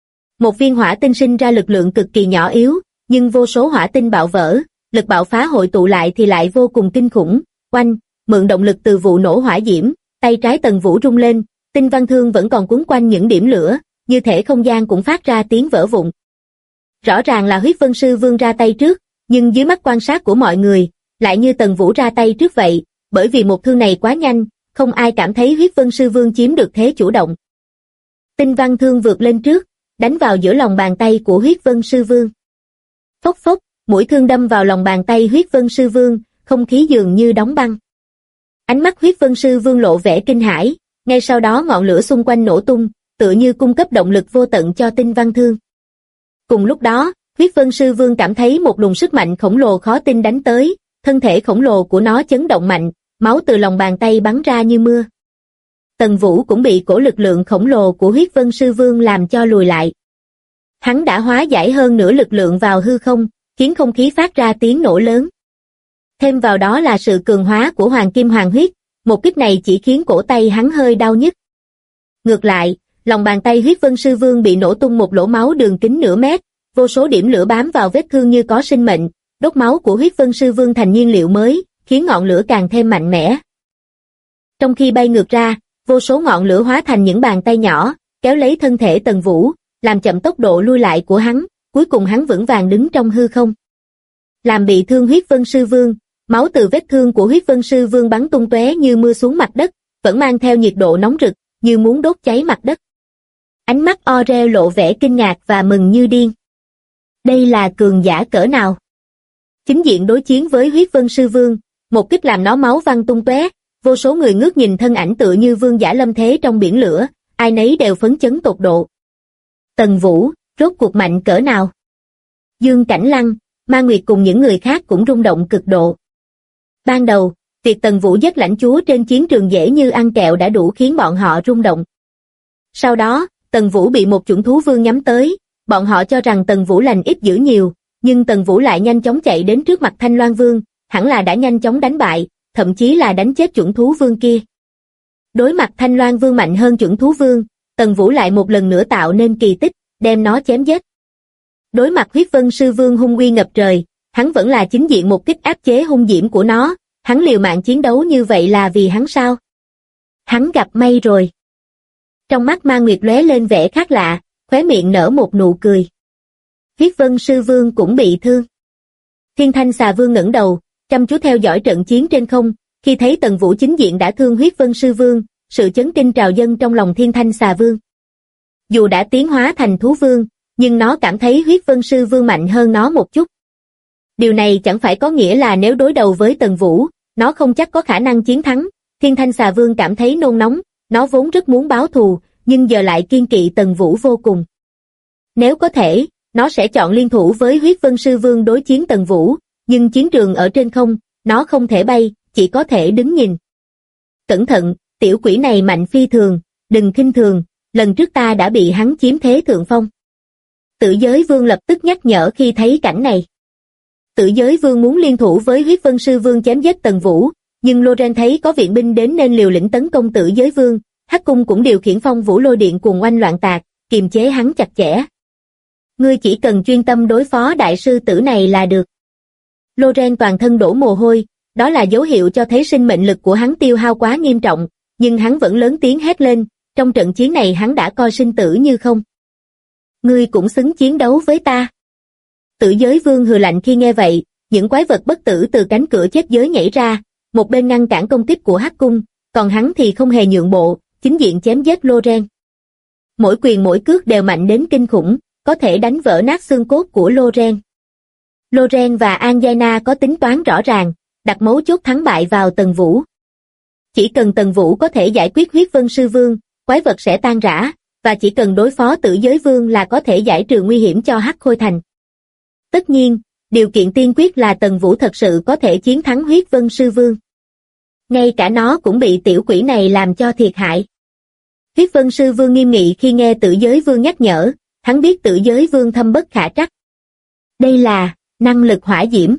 Một viên hỏa tinh sinh ra lực lượng cực kỳ nhỏ yếu, nhưng vô số hỏa tinh bạo vỡ, lực bạo phá hội tụ lại thì lại vô cùng kinh khủng. Oanh, mượn động lực từ vụ nổ hỏa diễm, tay trái Tần Vũ rung lên, tinh văn thương vẫn còn quấn quanh những điểm lửa, như thể không gian cũng phát ra tiếng vỡ vụn. Rõ ràng là Huyết Vân Sư Vương ra tay trước, nhưng dưới mắt quan sát của mọi người, lại như Tần Vũ ra tay trước vậy, bởi vì một thương này quá nhanh, không ai cảm thấy Huyết Vân Sư Vương chiếm được thế chủ động. Tinh văn thương vượt lên trước, đánh vào giữa lòng bàn tay của Huyết Vân Sư Vương. Phốc phốc, mũi thương đâm vào lòng bàn tay Huyết Vân Sư Vương, không khí dường như đóng băng. Ánh mắt Huyết Vân Sư Vương lộ vẻ kinh hãi, ngay sau đó ngọn lửa xung quanh nổ tung, tựa như cung cấp động lực vô tận cho tinh văn thương. Cùng lúc đó, Huyết Vân Sư Vương cảm thấy một luồng sức mạnh khổng lồ khó tin đánh tới, thân thể khổng lồ của nó chấn động mạnh, máu từ lòng bàn tay bắn ra như mưa. Tần Vũ cũng bị cổ lực lượng khổng lồ của Huyết Vân Sư Vương làm cho lùi lại. Hắn đã hóa giải hơn nửa lực lượng vào hư không, khiến không khí phát ra tiếng nổ lớn. Thêm vào đó là sự cường hóa của Hoàng Kim Hoàng Huyết, một kích này chỉ khiến cổ tay hắn hơi đau nhức. Ngược lại, lòng bàn tay Huyết Vân Sư Vương bị nổ tung một lỗ máu đường kính nửa mét, vô số điểm lửa bám vào vết thương như có sinh mệnh, đốt máu của Huyết Vân Sư Vương thành nhiên liệu mới, khiến ngọn lửa càng thêm mạnh mẽ. Trong khi bay ngược ra, vô số ngọn lửa hóa thành những bàn tay nhỏ, kéo lấy thân thể Tần Vũ, làm chậm tốc độ lui lại của hắn, cuối cùng hắn vững vàng đứng trong hư không. Làm bị thương Huyết Vân Sư Vương, máu từ vết thương của Huyết Vân Sư Vương bắn tung tóe như mưa xuống mặt đất, vẫn mang theo nhiệt độ nóng rực, như muốn đốt cháy mặt đất. Ánh mắt Orel lộ vẻ kinh ngạc và mừng như điên. Đây là cường giả cỡ nào? Chính diện đối chiến với Huyết Vân Sư Vương, một kích làm nó máu văng tung tóe, vô số người ngước nhìn thân ảnh tựa như vương giả lâm thế trong biển lửa, ai nấy đều phấn chấn tột độ. Tần Vũ, rốt cuộc mạnh cỡ nào? Dương Cảnh Lăng, Ma Nguyệt cùng những người khác cũng rung động cực độ. Ban đầu, việc Tần Vũ giết lãnh chúa trên chiến trường dễ như ăn kẹo đã đủ khiến bọn họ rung động. Sau đó, Tần Vũ bị một chủng thú vương nhắm tới, bọn họ cho rằng Tần Vũ lành ít dữ nhiều, nhưng Tần Vũ lại nhanh chóng chạy đến trước mặt Thanh Loan Vương, hẳn là đã nhanh chóng đánh bại, thậm chí là đánh chết chủng thú vương kia. Đối mặt Thanh Loan Vương mạnh hơn chủng thú vương, Tần Vũ lại một lần nữa tạo nên kỳ tích, đem nó chém giết. Đối mặt Huyết Vân Sư Vương hung uy ngập trời, hắn vẫn là chính diện một kích áp chế hung diễm của nó, hắn liều mạng chiến đấu như vậy là vì hắn sao? Hắn gặp may rồi. Trong mắt Ma Nguyệt lóe lên vẻ khác lạ, khóe miệng nở một nụ cười. Huyết Vân Sư Vương cũng bị thương. Thiên Thanh Xà Vương ngẩng đầu, chăm chú theo dõi trận chiến trên không, khi thấy Tần Vũ chính diện đã thương Huyết Vân Sư Vương, sự chấn kinh trào dâng trong lòng Thiên Thanh Xà Vương. Dù đã tiến hóa thành thú vương, nhưng nó cảm thấy Huyết Vân Sư Vương mạnh hơn nó một chút. Điều này chẳng phải có nghĩa là nếu đối đầu với Tần Vũ, nó không chắc có khả năng chiến thắng. Thiên Thanh Xà Vương cảm thấy nôn nóng, nó vốn rất muốn báo thù, nhưng giờ lại kiên kỵ Tần Vũ vô cùng. Nếu có thể, nó sẽ chọn liên thủ với Huyết Vân Sư Vương đối chiến Tần Vũ, nhưng chiến trường ở trên không, nó không thể bay, chỉ có thể đứng nhìn. Cẩn thận, tiểu quỷ này mạnh phi thường, đừng khinh thường, lần trước ta đã bị hắn chiếm thế thượng phong. Tử Giới Vương lập tức nhắc nhở khi thấy cảnh này. Tử Giới Vương muốn liên thủ với Huyết Vân Sư Vương chém giết Tần Vũ, nhưng Loren thấy có viện binh đến nên liều lĩnh tấn công Tử Giới Vương, Hắc Cung cũng điều khiển Phong Vũ Lôi Điện cuồng oanh loạn tạc, kiềm chế hắn chặt chẽ. Ngươi chỉ cần chuyên tâm đối phó đại sư tử này là được. Loren toàn thân đổ mồ hôi, đó là dấu hiệu cho thấy sinh mệnh lực của hắn tiêu hao quá nghiêm trọng, nhưng hắn vẫn lớn tiếng hét lên, trong trận chiến này hắn đã coi sinh tử như không. Ngươi cũng xứng chiến đấu với ta. Tử Giới Vương hừ lạnh khi nghe vậy, những quái vật bất tử từ cánh cửa chết giới nhảy ra, một bên ngăn cản công kích của Hắc Cung, còn hắn thì không hề nhượng bộ, chính diện chém giết Loren. Mỗi quyền mỗi cước đều mạnh đến kinh khủng, có thể đánh vỡ nát xương cốt của Loren. Loren và Anjana có tính toán rõ ràng, đặt mấu chốt thắng bại vào Tần Vũ. Chỉ cần Tần Vũ có thể giải quyết Huyết Vân Sư Vương, quái vật sẽ tan rã, và chỉ cần đối phó Tử Giới Vương là có thể giải trừ nguy hiểm cho Hắc Khôi Thành. Tất nhiên, điều kiện tiên quyết là Tần Vũ thật sự có thể chiến thắng Huyết Vân Sư Vương. Ngay cả nó cũng bị tiểu quỷ này làm cho thiệt hại. Huyết Vân Sư Vương nghiêm nghị khi nghe Tử Giới Vương nhắc nhở, hắn biết Tử Giới Vương thâm bất khả trắc. Đây là năng lực hỏa diễm.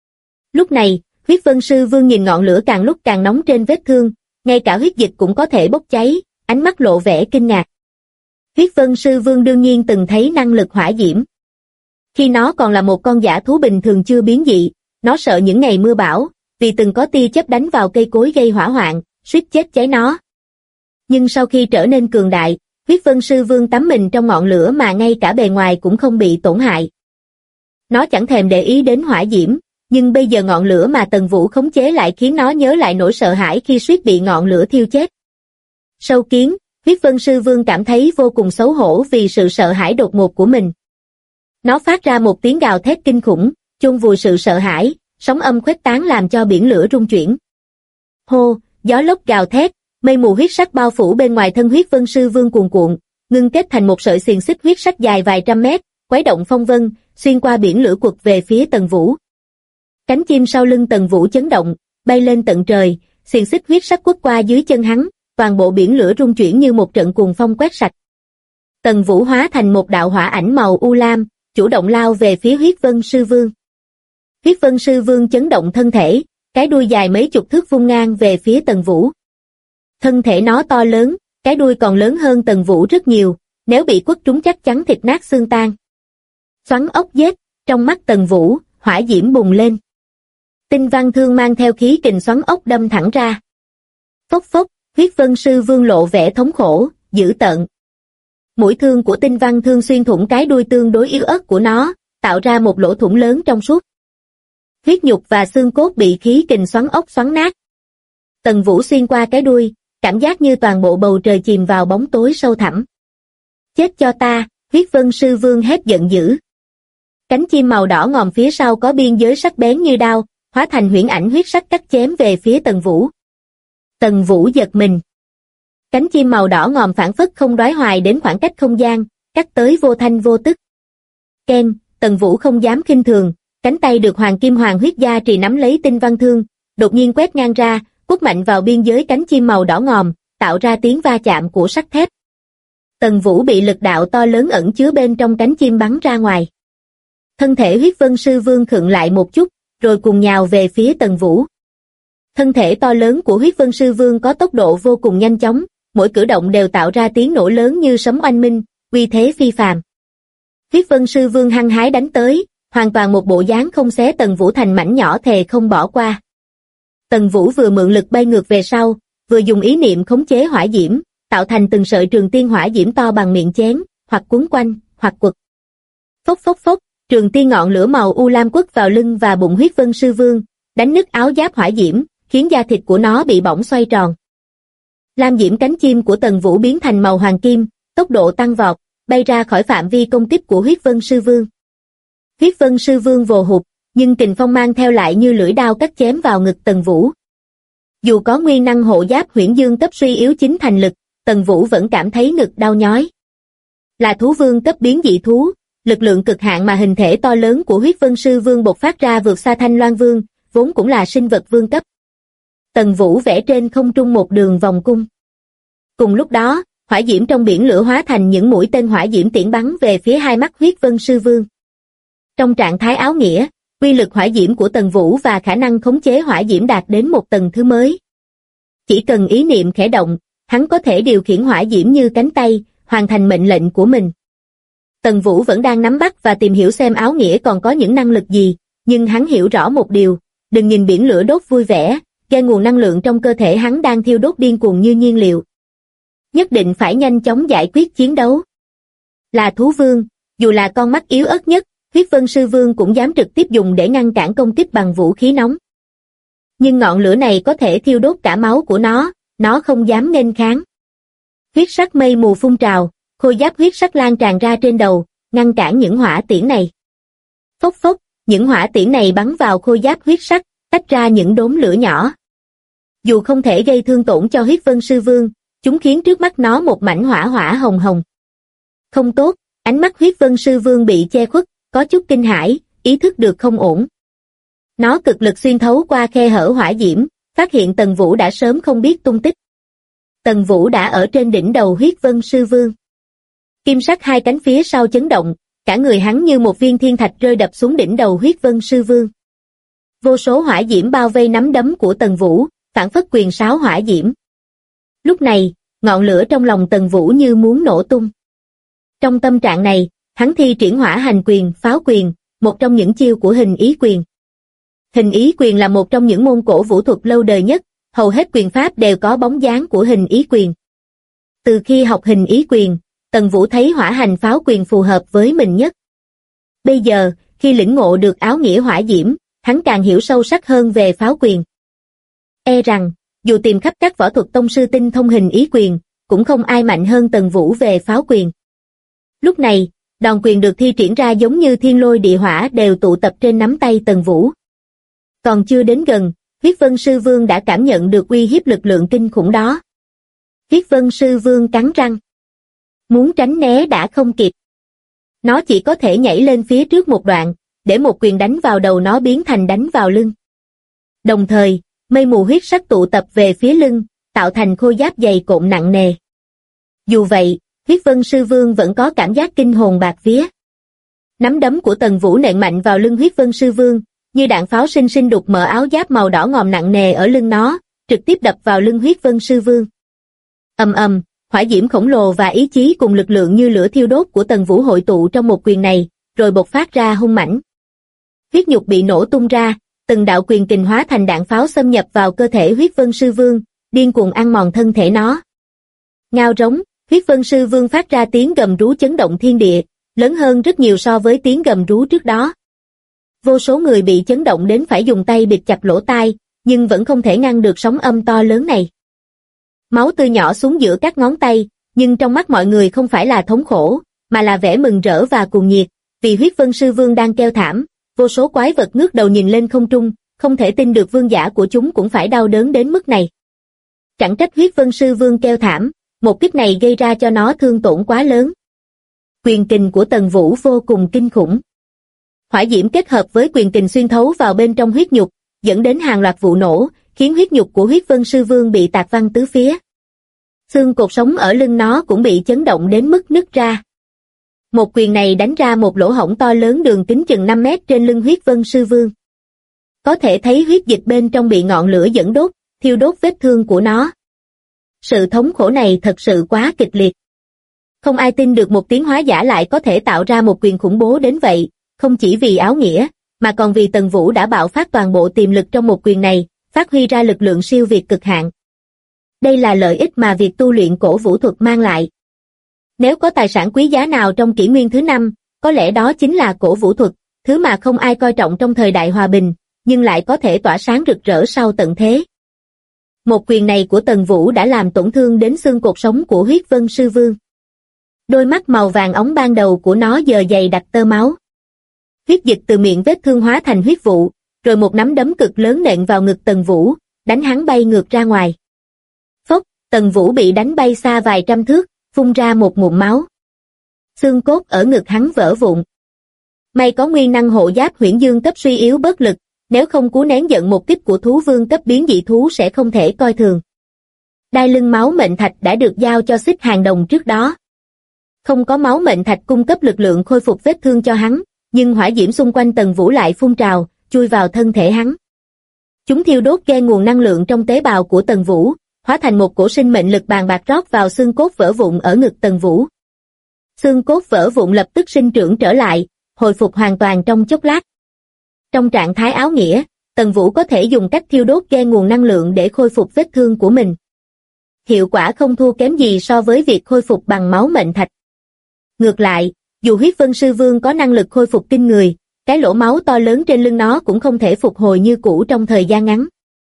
Lúc này, Huyết Vân Sư Vương nhìn ngọn lửa càng lúc càng nóng trên vết thương, ngay cả huyết dịch cũng có thể bốc cháy, ánh mắt lộ vẻ kinh ngạc. Huyết Vân Sư Vương đương nhiên từng thấy năng lực hỏa diễm. Khi nó còn là một con dã thú bình thường chưa biến dị, nó sợ những ngày mưa bão, vì từng có tia chớp đánh vào cây cối gây hỏa hoạn, suýt chết cháy nó. Nhưng sau khi trở nên cường đại, Huyết Vân Sư Vương tắm mình trong ngọn lửa mà ngay cả bề ngoài cũng không bị tổn hại. Nó chẳng thèm để ý đến hỏa diễm, nhưng bây giờ ngọn lửa mà Tần Vũ khống chế lại khiến nó nhớ lại nỗi sợ hãi khi suýt bị ngọn lửa thiêu chết. Sâu kiến, Huyết Vân Sư Vương cảm thấy vô cùng xấu hổ vì sự sợ hãi đột ngột của mình. Nó phát ra một tiếng gào thét kinh khủng, chôn vùi sự sợ hãi, sóng âm khuếch tán làm cho biển lửa rung chuyển. Hô, gió lốc gào thét, mây mù huyết sắc bao phủ bên ngoài thân Huyết Vân Sư Vương cuồn cuộn, ngưng kết thành một sợi xiềng xích huyết sắc dài vài trăm mét, khuấy động phong vân, xuyên qua biển lửa quật về phía Tần Vũ. Cánh chim sau lưng Tần Vũ chấn động, bay lên tận trời, xiềng xích huyết sắc quất qua dưới chân hắn, toàn bộ biển lửa rung chuyển như một trận cuồng phong quét sạch. Tần Vũ hóa thành một đạo hỏa ảnh màu u lam, chủ động lao về phía Huyết Vân Sư Vương. Huyết Vân Sư Vương chấn động thân thể, cái đuôi dài mấy chục thước vung ngang về phía Tần Vũ. Thân thể nó to lớn, cái đuôi còn lớn hơn Tần Vũ rất nhiều, nếu bị quất trúng chắc chắn thịt nát xương tan. Xoắn ốc giết, trong mắt Tần Vũ, hỏa diễm bùng lên. Tinh Văn Thương mang theo khí kình xoắn ốc đâm thẳng ra. Phốc phốc, Huyết Vân Sư Vương lộ vẻ thống khổ, dữ tợn. Mũi thương của Tinh Văn Thương xuyên thủng cái đuôi tương đối yếu ớt của nó, tạo ra một lỗ thủng lớn trong suốt. Huyết nhục và xương cốt bị khí kình xoắn ốc xoắn nát. Tần Vũ xuyên qua cái đuôi, cảm giác như toàn bộ bầu trời chìm vào bóng tối sâu thẳm. Chết cho ta, Huyết Vân Sư Vương hét giận dữ. Cánh chim màu đỏ ngòm phía sau có biên giới sắc bén như đao, hóa thành huyễn ảnh huyết sắc cắt chém về phía Tần Vũ. Tần Vũ giật mình. Cánh chim màu đỏ ngòm phảng phất không đoái hoài đến khoảng cách không gian, cắt tới vô thanh vô tức. Ken, Tần Vũ không dám khinh thường, cánh tay được Hoàng Kim Hoàng huyết gia trì nắm lấy Tinh Văn Thương, đột nhiên quét ngang ra, quất mạnh vào biên giới cánh chim màu đỏ ngòm, tạo ra tiếng va chạm của sắt thép. Tần Vũ bị lực đạo to lớn ẩn chứa bên trong cánh chim bắn ra ngoài. Thân thể Huyết Vân Sư Vương khựng lại một chút, rồi cùng nhào về phía Tần Vũ. Thân thể to lớn của Huyết Vân Sư Vương có tốc độ vô cùng nhanh chóng, mỗi cử động đều tạo ra tiếng nổ lớn như sấm oanh minh, uy thế phi phàm. Huyết Vân Sư Vương hăng hái đánh tới, hoàn toàn một bộ dáng không xé Tần Vũ thành mảnh nhỏ thề không bỏ qua. Tần Vũ vừa mượn lực bay ngược về sau, vừa dùng ý niệm khống chế hỏa diễm, tạo thành từng sợi trường tiên hỏa diễm to bằng miệng chén, hoặc cuốn quanh, hoặc quật. Phốc phốc phốc, trường tiên ngọn lửa màu u lam quất vào lưng và bụng Huyết Vân Sư Vương, đánh nứt áo giáp hỏa diễm, khiến da thịt của nó bị bỏng xoay tròn. Lam diễm cánh chim của Tần Vũ biến thành màu hoàng kim, tốc độ tăng vọt, bay ra khỏi phạm vi công kích của Huyết Vân Sư Vương. Huyết Vân Sư Vương vồ hụt, nhưng kình phong mang theo lại như lưỡi đao cắt chém vào ngực Tần Vũ. Dù có nguyên năng hộ giáp huyễn dương cấp suy yếu chính thành lực, Tần Vũ vẫn cảm thấy ngực đau nhói. Là thú vương cấp biến dị thú, lực lượng cực hạn mà hình thể to lớn của Huyết Vân Sư Vương bộc phát ra vượt xa Thanh Loan Vương, vốn cũng là sinh vật vương cấp. Tần Vũ vẽ trên không trung một đường vòng cung. Cùng lúc đó, hỏa diễm trong biển lửa hóa thành những mũi tên hỏa diễm tiễn bắn về phía hai mắt Huyết Vân Sư Vương. Trong trạng thái áo nghĩa, uy lực hỏa diễm của Tần Vũ và khả năng khống chế hỏa diễm đạt đến một tầng thứ mới. Chỉ cần ý niệm khẽ động, hắn có thể điều khiển hỏa diễm như cánh tay, hoàn thành mệnh lệnh của mình. Tần Vũ vẫn đang nắm bắt và tìm hiểu xem áo nghĩa còn có những năng lực gì, nhưng hắn hiểu rõ một điều, đừng nhìn biển lửa đốt vui vẻ, ghe nguồn năng lượng trong cơ thể hắn đang thiêu đốt điên cuồng như nhiên liệu. Nhất định phải nhanh chóng giải quyết chiến đấu. Là thú vương, dù là con mắt yếu ớt nhất, Huyết Vân Sư Vương cũng dám trực tiếp dùng để ngăn cản công kích bằng vũ khí nóng. Nhưng ngọn lửa này có thể thiêu đốt cả máu của nó không dám nghênh kháng. Huyết sắc mây mù phun trào, khôi giáp huyết sắc lan tràn ra trên đầu, ngăn cản những hỏa tiễn này. Phốc phốc, những hỏa tiễn này bắn vào khôi giáp huyết sắc, tách ra những đốm lửa nhỏ. Dù không thể gây thương tổn cho Huyết Vân Sư Vương, chúng khiến trước mắt nó một mảnh hỏa hồng hồng. Không tốt, ánh mắt Huyết Vân Sư Vương bị che khuất, có chút kinh hãi, ý thức được không ổn. Nó cực lực xuyên thấu qua khe hở hỏa diễm, phát hiện Tần Vũ đã sớm không biết tung tích. Tần Vũ đã ở trên đỉnh đầu Huyết Vân Sư Vương. Kim sắc hai cánh phía sau chấn động, cả người hắn như một viên thiên thạch rơi đập xuống đỉnh đầu Huyết Vân Sư Vương. Vô số hỏa diễm bao vây nắm đấm của Tần Vũ, phảng phất quyền sáo hỏa diễm. Lúc này, ngọn lửa trong lòng Tần Vũ như muốn nổ tung. Trong tâm trạng này, hắn thi triển hỏa hành quyền, pháo quyền, một trong những chiêu của hình ý quyền. Hình ý quyền là một trong những môn cổ vũ thuật lâu đời nhất, hầu hết quyền pháp đều có bóng dáng của hình ý quyền. Từ khi học hình ý quyền, Tần Vũ thấy hỏa hành pháo quyền phù hợp với mình nhất. Bây giờ, khi lĩnh ngộ được áo nghĩa hỏa diễm, hắn càng hiểu sâu sắc hơn về pháo quyền. E rằng, dù tìm khắp các võ thuật tông sư tinh thông hình ý quyền, cũng không ai mạnh hơn Tần Vũ về pháo quyền. Lúc này, đòn quyền được thi triển ra giống như thiên lôi địa hỏa đều tụ tập trên nắm tay Tần Vũ. Còn chưa đến gần, Huyết Vân Sư Vương đã cảm nhận được uy hiếp lực lượng kinh khủng đó. Huyết Vân Sư Vương cắn răng. Muốn tránh né đã không kịp. Nó chỉ có thể nhảy lên phía trước một đoạn, để một quyền đánh vào đầu nó biến thành đánh vào lưng. Đồng thời, mây mù huyết sắc tụ tập về phía lưng, tạo thành khôi giáp dày cộm nặng nề. Dù vậy, Huyết Vân Sư Vương vẫn có cảm giác kinh hồn bạt vía. Nắm đấm của Tần Vũ nện mạnh vào lưng Huyết Vân Sư Vương, như đạn pháo sinh sinh đục mở áo giáp màu đỏ ngòm nặng nề ở lưng nó, trực tiếp đập vào lưng Huyết Vân Sư Vương. Ầm ầm, hỏa diễm khổng lồ và ý chí cùng lực lượng như lửa thiêu đốt của Tần Vũ hội tụ trong một quyền này, rồi bộc phát ra hung mãnh. Huyết nhục bị nổ tung ra, từng đạo quyền kình hóa thành đạn pháo xâm nhập vào cơ thể Huyết Vân Sư Vương, điên cuồng ăn mòn thân thể nó. Ngao rống, Huyết Vân Sư Vương phát ra tiếng gầm rú chấn động thiên địa, lớn hơn rất nhiều so với tiếng gầm rú trước đó. Vô số người bị chấn động đến phải dùng tay bịt chặt lỗ tai, nhưng vẫn không thể ngăn được sóng âm to lớn này. Máu tươi nhỏ xuống giữa các ngón tay, nhưng trong mắt mọi người không phải là thống khổ, mà là vẻ mừng rỡ và cuồng nhiệt, vì Huyết Vân Sư Vương đang kêu thảm. Vô số quái vật ngước đầu nhìn lên không trung, không thể tin được vương giả của chúng cũng phải đau đớn đến mức này. Chẳng trách Huyết Vân Sư Vương kêu thảm, một kích này gây ra cho nó thương tổn quá lớn. Quyền kình của Tần Vũ vô cùng kinh khủng. Hỏa diễm kết hợp với quyền kình xuyên thấu vào bên trong huyết nhục, dẫn đến hàng loạt vụ nổ, khiến huyết nhục của Huyết Vân Sư Vương bị tạc văng tứ phía. Xương cột sống ở lưng nó cũng bị chấn động đến mức nứt ra. Một quyền này đánh ra một lỗ hổng to lớn đường kính chừng 5 mét trên lưng Huyết Vân Sư Vương. Có thể thấy huyết dịch bên trong bị ngọn lửa dẫn đốt, thiêu đốt vết thương của nó. Sự thống khổ này thật sự quá kịch liệt. Không ai tin được một tiến hóa giả lại có thể tạo ra một quyền khủng bố đến vậy, không chỉ vì áo nghĩa, mà còn vì Tần Vũ đã bạo phát toàn bộ tiềm lực trong một quyền này, phát huy ra lực lượng siêu việt cực hạn. Đây là lợi ích mà việc tu luyện cổ vũ thuật mang lại. Nếu có tài sản quý giá nào trong kỷ nguyên thứ 5, có lẽ đó chính là cổ vũ thuật, thứ mà không ai coi trọng trong thời đại hòa bình, nhưng lại có thể tỏa sáng rực rỡ sau tận thế. Một quyền này của Tần Vũ đã làm tổn thương đến xương cột sống của Huyết Vân Sư Vương. Đôi mắt màu vàng óng ban đầu của nó giờ dày đặc tơ máu. Huyết dịch từ miệng vết thương hóa thành huyết vụ, rồi một nắm đấm cực lớn nện vào ngực Tần Vũ, đánh hắn bay ngược ra ngoài. Phốc, Tần Vũ bị đánh bay xa vài trăm thước, phun ra một ngụm máu. Xương cốt ở ngực hắn vỡ vụn. May có nguyên năng hộ giáp huyễn dương cấp suy yếu bớt lực, nếu không cú nén giận một kích của thú vương cấp biến dị thú sẽ không thể coi thường. Đai lưng máu mệnh thạch đã được giao cho Xích Hàng Đồng trước đó. Không có máu mệnh thạch cung cấp lực lượng khôi phục vết thương cho hắn, nhưng hỏa diễm xung quanh Tần Vũ lại phun trào, chui vào thân thể hắn. Chúng thiêu đốt ghe nguồn năng lượng trong tế bào của Tần Vũ, hóa thành một cổ sinh mệnh lực bàng bạc rót vào xương cốt vỡ vụn ở ngực Tần Vũ. Xương cốt vỡ vụn lập tức sinh trưởng trở lại, hồi phục hoàn toàn trong chốc lát. Trong trạng thái áo nghĩa, Tần Vũ có thể dùng cách thiêu đốt ghe nguồn năng lượng để khôi phục vết thương của mình. Hiệu quả không thua kém gì so với việc khôi phục bằng máu mệnh thạch. Ngược lại, dù Huyết Vân Sư Vương có năng lực khôi phục kinh người, cái lỗ máu to lớn trên lưng nó cũng không thể phục hồi như cũ trong thời gian ngắn.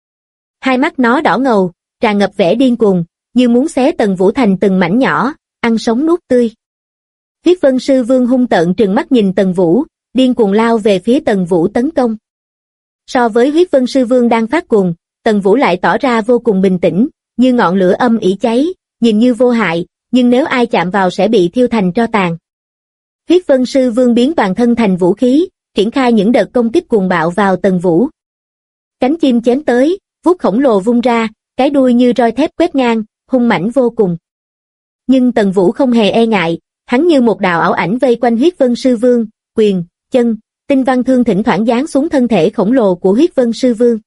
Hai mắt nó đỏ ngầu, tràn ngập vẻ điên cuồng, như muốn xé Tần Vũ thành từng mảnh nhỏ, ăn sống nuốt tươi. Huyết Vân Sư Vương hung tợn trừng mắt nhìn Tần Vũ, điên cuồng lao về phía Tần Vũ tấn công. So với Huyết Vân Sư Vương đang phát cuồng, Tần Vũ lại tỏ ra vô cùng bình tĩnh, như ngọn lửa âm ỉ cháy, nhìn như vô hại, nhưng nếu ai chạm vào sẽ bị thiêu thành tro tàn. Huyết Vân Sư Vương biến toàn thân thành vũ khí, triển khai những đợt công kích cuồng bạo vào Tần Vũ. Cánh chim chém tới, vuốt khổng lồ vung ra, cái đuôi như roi thép quét ngang, hung mãnh vô cùng. Nhưng Tần Vũ không hề e ngại, hắn như một đạo ảo ảnh vây quanh Huyết Vân Sư Vương, quyền, chân, tinh văn thương thỉnh thoảng giáng xuống thân thể khổng lồ của Huyết Vân Sư Vương.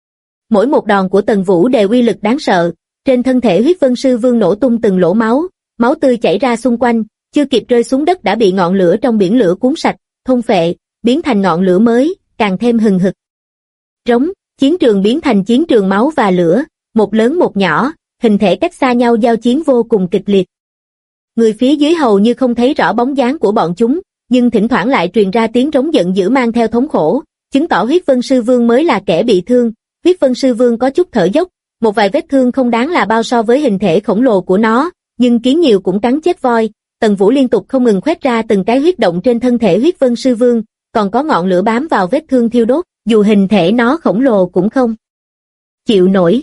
Mỗi một đòn của Tần Vũ đều uy lực đáng sợ, trên thân thể Huyết Vân Sư Vương nổ tung từng lỗ máu, máu tươi chảy ra xung quanh, chưa kịp rơi xuống đất đã bị ngọn lửa trong biển lửa cuốn sạch, thôn phệ, biến thành ngọn lửa mới, càng thêm hừng hực. Rống, chiến trường biến thành chiến trường máu và lửa, một lớn một nhỏ, hình thể cách xa nhau giao chiến vô cùng kịch liệt. Người phía dưới hầu như không thấy rõ bóng dáng của bọn chúng, nhưng thỉnh thoảng lại truyền ra tiếng rống giận dữ mang theo thống khổ, chứng tỏ huyết vân sư vương mới là kẻ bị thương. Huyết vân sư vương có chút thở dốc, một vài vết thương không đáng là bao so với hình thể khổng lồ của nó, nhưng kiến nhiều cũng cắn chết voi. Tần Vũ liên tục không ngừng khoét ra từng cái huyết động trên thân thể huyết vân sư vương, còn có ngọn lửa bám vào vết thương thiêu đốt, dù hình thể nó khổng lồ cũng không chịu nổi.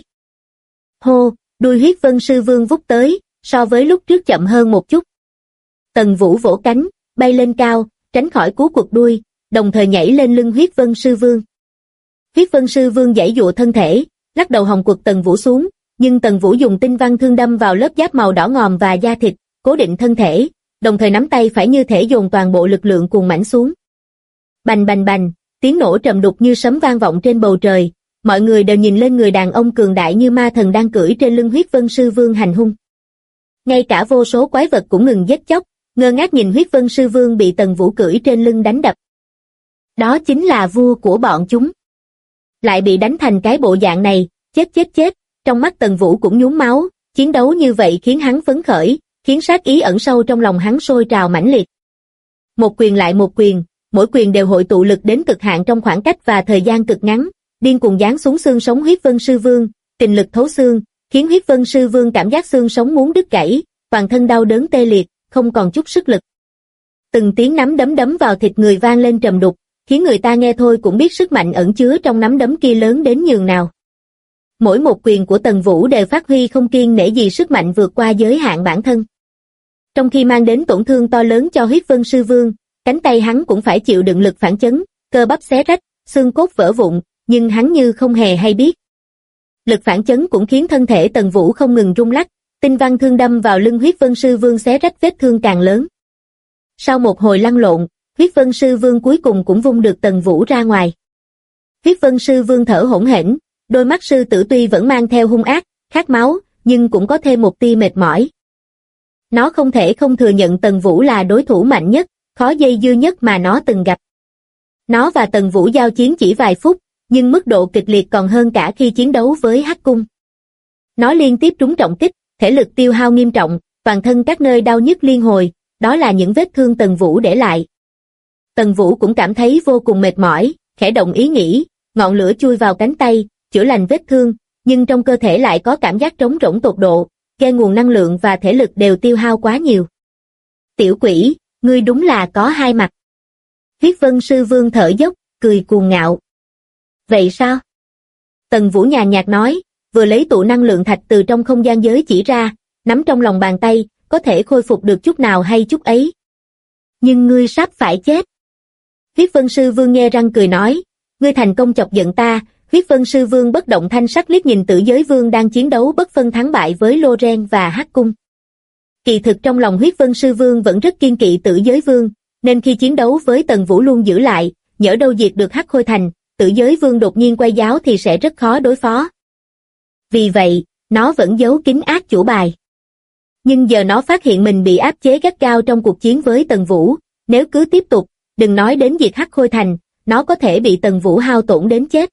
Hô, đuôi huyết vân sư vương vút tới, so với lúc trước chậm hơn một chút. Tần Vũ vỗ cánh, bay lên cao, tránh khỏi cú quật đuôi, đồng thời nhảy lên lưng huyết vân sư vương. Huyết vân sư vương giãy giụa thân thể, lắc đầu hòng quật Tần Vũ xuống, nhưng Tần Vũ dùng tinh văn thương đâm vào lớp giáp màu đỏ ngòm và da thịt, cố định thân thể, đồng thời nắm tay phải như thể dồn toàn bộ lực lượng cuồng mãnh xuống. Bành bành bành, tiếng nổ trầm đục như sấm vang vọng trên bầu trời, mọi người đều nhìn lên người đàn ông cường đại như ma thần đang cưỡi trên lưng huyết vân sư vương hành hung. Ngay cả vô số quái vật cũng ngừng giết chóc, ngơ ngác nhìn huyết vân sư vương bị Tần Vũ cưỡi trên lưng đánh đập. Đó chính là vua của bọn chúng. Lại bị đánh thành cái bộ dạng này, chết, trong mắt Tần Vũ cũng nhuốm máu, chiến đấu như vậy khiến hắn phấn khởi, khiến sát ý ẩn sâu trong lòng hắn sôi trào mãnh liệt. Một quyền lại một quyền, mỗi quyền đều hội tụ lực đến cực hạn trong khoảng cách và thời gian cực ngắn, điên cuồng giáng xuống xương sống huyết vân sư vương, kình lực thấu xương, khiến huyết vân sư vương cảm giác xương sống muốn đứt gãy, toàn thân đau đớn tê liệt, không còn chút sức lực. Từng tiếng nắm đấm đấm vào thịt người vang lên trầm đục, khiến người ta nghe thôi cũng biết sức mạnh ẩn chứa trong nắm đấm kia lớn đến nhường nào. Mỗi một quyền của Tần Vũ đều phát huy không kiêng nể gì sức mạnh vượt qua giới hạn bản thân. Trong khi mang đến tổn thương to lớn cho huyết vân sư vương, cánh tay hắn cũng phải chịu đựng lực phản chấn, cơ bắp xé rách, xương cốt vỡ vụn, nhưng hắn như không hề hay biết. Lực phản chấn cũng khiến thân thể Tần Vũ không ngừng rung lắc, tinh văn thương đâm vào lưng huyết vân sư vương xé rách vết thương càng lớn. Sau một hồi lăn lộn, huyết vân sư vương cuối cùng cũng vung được Tần Vũ ra ngoài. Huyết vân sư vương thở hổn hển, đôi mắt sư tử tuy vẫn mang theo hung ác, khát máu, nhưng cũng có thêm một tia mệt mỏi. Nó không thể không thừa nhận Tần Vũ là đối thủ mạnh nhất, khó dây dưa nhất mà nó từng gặp. Nó và Tần Vũ giao chiến chỉ vài phút, nhưng mức độ kịch liệt còn hơn cả khi chiến đấu với Hắc Cung. Nó liên tiếp trúng trọng kích, thể lực tiêu hao nghiêm trọng, toàn thân các nơi đau nhức liên hồi, đó là những vết thương Tần Vũ để lại. Tần Vũ cũng cảm thấy vô cùng mệt mỏi, khẽ động ý nghĩ, ngọn lửa chui vào cánh tay, chữa lành vết thương, nhưng trong cơ thể lại có cảm giác trống rỗng tột độ, ghe nguồn năng lượng và thể lực đều tiêu hao quá nhiều. Tiểu quỷ, ngươi đúng là có hai mặt. Huyết vân sư vương thở dốc, cười cuồng ngạo. Vậy sao? Tần Vũ nhàn nhạt nói, vừa lấy tụ năng lượng thạch từ trong không gian giới chỉ ra, nắm trong lòng bàn tay, có thể khôi phục được chút nào hay chút ấy. Nhưng ngươi sắp phải chết. Huyết vân sư vương nghe răng cười nói, ngươi thành công chọc giận ta. Huyết vân sư vương bất động thanh sắc liếc nhìn Tử Giới Vương đang chiến đấu bất phân thắng bại với Loren và Hắc Cung. Kỳ thực trong lòng huyết vân sư vương vẫn rất kiên kỵ Tử Giới Vương, nên khi chiến đấu với Tần Vũ luôn giữ lại, nhỡ đâu diệt được Hắc Khôi Thành, Tử Giới Vương đột nhiên quay giáo thì sẽ rất khó đối phó. Vì vậy, nó vẫn giấu kín ác chủ bài. Nhưng giờ nó phát hiện mình bị áp chế gắt gao trong cuộc chiến với Tần Vũ, nếu cứ tiếp tục, đừng nói đến diệt Hắc Khôi Thành, nó có thể bị Tần Vũ hao tổn đến chết.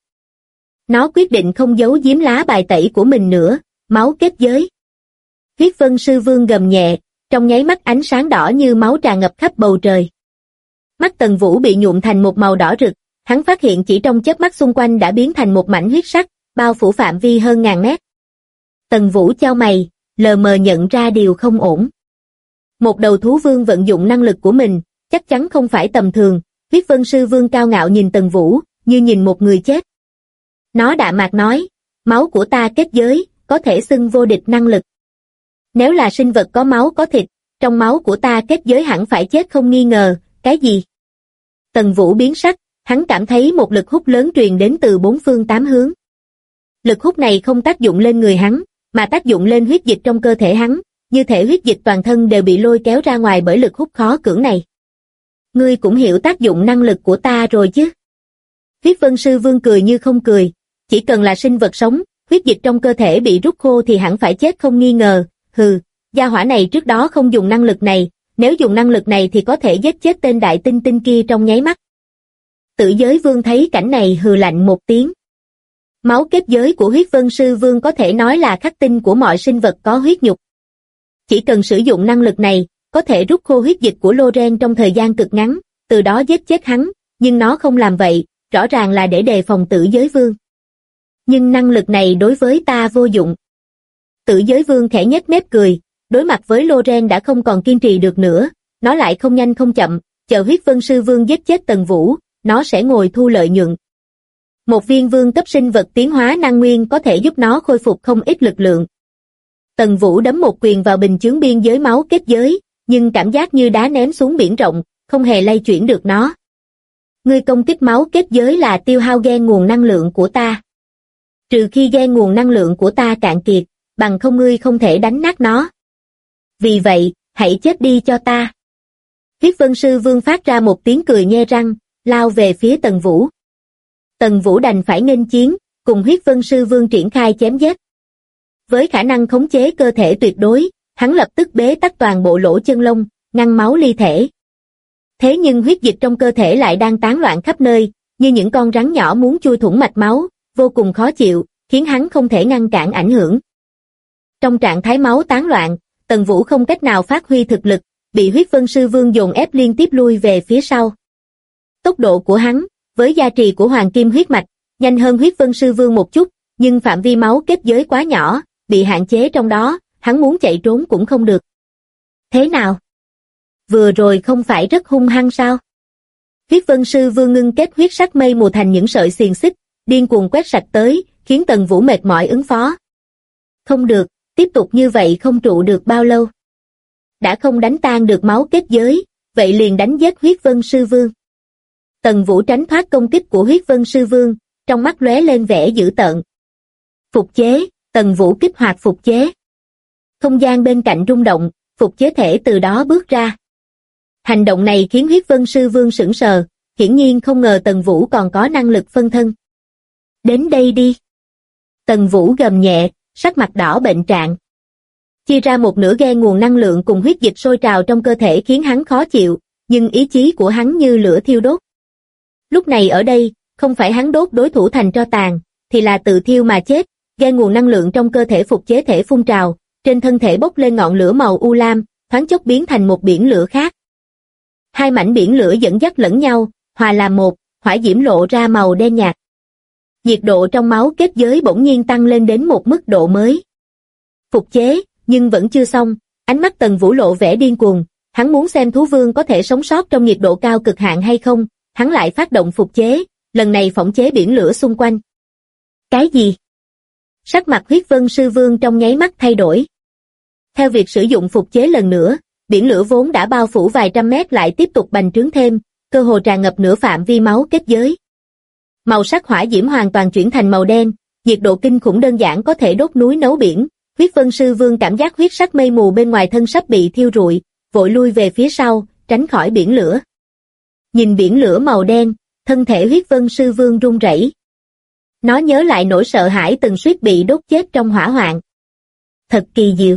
Nó quyết định không giấu giếm lá bài tẩy của mình nữa, máu kết giới. Huyết vân sư vương gầm nhẹ, trong nháy mắt ánh sáng đỏ như máu tràn ngập khắp bầu trời. Mắt Tần Vũ bị nhuộm thành một màu đỏ rực, hắn phát hiện chỉ trong chớp mắt xung quanh đã biến thành một mảnh huyết sắc, bao phủ phạm vi hơn ngàn mét. Tần Vũ chau mày, lờ mờ nhận ra điều không ổn. Một đầu thú vương vận dụng năng lực của mình, chắc chắn không phải tầm thường. Huyết vân sư vương cao ngạo nhìn Tần Vũ, như nhìn một người chết. Nó đạm mạc nói, máu của ta kết giới, có thể xưng vô địch năng lực. Nếu là sinh vật có máu có thịt, trong máu của ta kết giới hẳn phải chết không nghi ngờ, cái gì? Tần Vũ biến sắc, hắn cảm thấy một lực hút lớn truyền đến từ bốn phương tám hướng. Lực hút này không tác dụng lên người hắn, mà tác dụng lên huyết dịch trong cơ thể hắn, như thể huyết dịch toàn thân đều bị lôi kéo ra ngoài bởi lực hút khó cưỡng này. Ngươi cũng hiểu tác dụng năng lực của ta rồi chứ? Huyết vân sư vương cười như không cười, chỉ cần là sinh vật sống, huyết dịch trong cơ thể bị rút khô thì hẳn phải chết không nghi ngờ, hừ, gia hỏa này trước đó không dùng năng lực này, nếu dùng năng lực này thì có thể giết chết tên đại tinh tinh kia trong nháy mắt. Tử Giới Vương thấy cảnh này hừ lạnh một tiếng. Máu kết giới của huyết vân sư vương có thể nói là khắc tinh của mọi sinh vật có huyết nhục. Chỉ cần sử dụng năng lực này, có thể rút khô huyết dịch của Loren trong thời gian cực ngắn, từ đó giết chết hắn, nhưng nó không làm vậy, rõ ràng là để đề phòng Tử Giới Vương. Nhưng năng lực này đối với ta vô dụng. Tử Giới Vương khẽ nhếch mép cười, đối mặt với Loren đã không còn kiên trì được nữa, nó lại không nhanh không chậm, chờ Huyết Vân Sư Vương giết chết Tần Vũ, nó sẽ ngồi thu lợi nhuận. Một viên vương cấp sinh vật tiến hóa năng nguyên có thể giúp nó khôi phục không ít lực lượng. Tần Vũ đấm một quyền vào bình chướng biên giới máu kết giới, nhưng cảm giác như đá ném xuống biển rộng, không hề lay chuyển được nó. Ngươi công kích máu kết giới là tiêu hao gen nguồn năng lượng của ta. Trừ khi gen nguồn năng lượng của ta cạn kiệt, bằng không ngươi không thể đánh nát nó. Vì vậy, hãy chết đi cho ta. Huyết Vân Sư Vương phát ra một tiếng cười nhe răng, lao về phía Tần Vũ. Tần Vũ đành phải nghênh chiến, cùng Huyết Vân Sư Vương triển khai chém giết. Với khả năng khống chế cơ thể tuyệt đối, hắn lập tức bế tắc toàn bộ lỗ chân lông, ngăn máu ly thể. Thế nhưng huyết dịch trong cơ thể lại đang tán loạn khắp nơi, như những con rắn nhỏ muốn chui thủng mạch máu, vô cùng khó chịu, khiến hắn không thể ngăn cản ảnh hưởng. Trong trạng thái máu tán loạn, Tần Vũ không cách nào phát huy thực lực, bị Huyết Vân Sư Vương dồn ép liên tiếp lui về phía sau. Tốc độ của hắn, với gia trì của Hoàng Kim huyết mạch, nhanh hơn Huyết Vân Sư Vương một chút, nhưng phạm vi máu kết giới quá nhỏ, bị hạn chế trong đó, hắn muốn chạy trốn cũng không được. Thế nào? Vừa rồi không phải rất hung hăng sao? Huyết Vân Sư Vương ngưng kết huyết sắc mây mù thành những sợi xiềng xích, điên cuồng quét sạch tới, khiến Tần Vũ mệt mỏi ứng phó. Không được, tiếp tục như vậy không trụ được bao lâu. Đã không đánh tan được máu kết giới, vậy liền đánh giết Huyết Vân Sư Vương. Tần Vũ tránh thoát công kích của Huyết Vân Sư Vương, trong mắt lóe lên vẻ dữ tợn. Phục chế, Tần Vũ kích hoạt phục chế. Không gian bên cạnh rung động, phục chế thể từ đó bước ra. Hành động này khiến Huyết Vân Sư Vương sững sờ, hiển nhiên không ngờ Tần Vũ còn có năng lực phân thân. Đến đây đi. Tần Vũ gầm nhẹ, sắc mặt đỏ bệnh trạng. Chia ra một nửa gen nguồn năng lượng cùng huyết dịch sôi trào trong cơ thể khiến hắn khó chịu, nhưng ý chí của hắn như lửa thiêu đốt. Lúc này ở đây, không phải hắn đốt đối thủ thành tro tàn, thì là tự thiêu mà chết, gen nguồn năng lượng trong cơ thể phục chế thể phun trào, trên thân thể bốc lên ngọn lửa màu u lam, thoáng chốc biến thành một biển lửa khác. Hai mảnh biển lửa dẫn dắt lẫn nhau, hòa làm một, hỏa diễm lộ ra màu đen nhạt. Nhiệt độ trong máu kết giới bỗng nhiên tăng lên đến một mức độ mới. Phục chế, nhưng vẫn chưa xong, ánh mắt Tần Vũ lộ vẻ điên cuồng, hắn muốn xem thú vương có thể sống sót trong nhiệt độ cao cực hạn hay không, hắn lại phát động phục chế, lần này phỏng chế biển lửa xung quanh. Cái gì? Sắc mặt Huyết Vân Sư Vương trong nháy mắt thay đổi. Theo việc sử dụng phục chế lần nữa, biển lửa vốn đã bao phủ vài trăm mét lại tiếp tục bành trướng thêm, cơ hồ tràn ngập nửa phạm vi máu kết giới. Màu sắc hỏa diễm hoàn toàn chuyển thành màu đen, nhiệt độ kinh khủng đơn giản có thể đốt núi nấu biển. Huyết Vân Sư Vương cảm giác huyết sắc mây mù bên ngoài thân sắp bị thiêu rụi, vội lui về phía sau, tránh khỏi biển lửa. Nhìn biển lửa màu đen, thân thể Huyết Vân Sư Vương run rẩy. Nó nhớ lại nỗi sợ hãi từng suýt bị đốt chết trong hỏa hoạn. Thật kỳ diệu.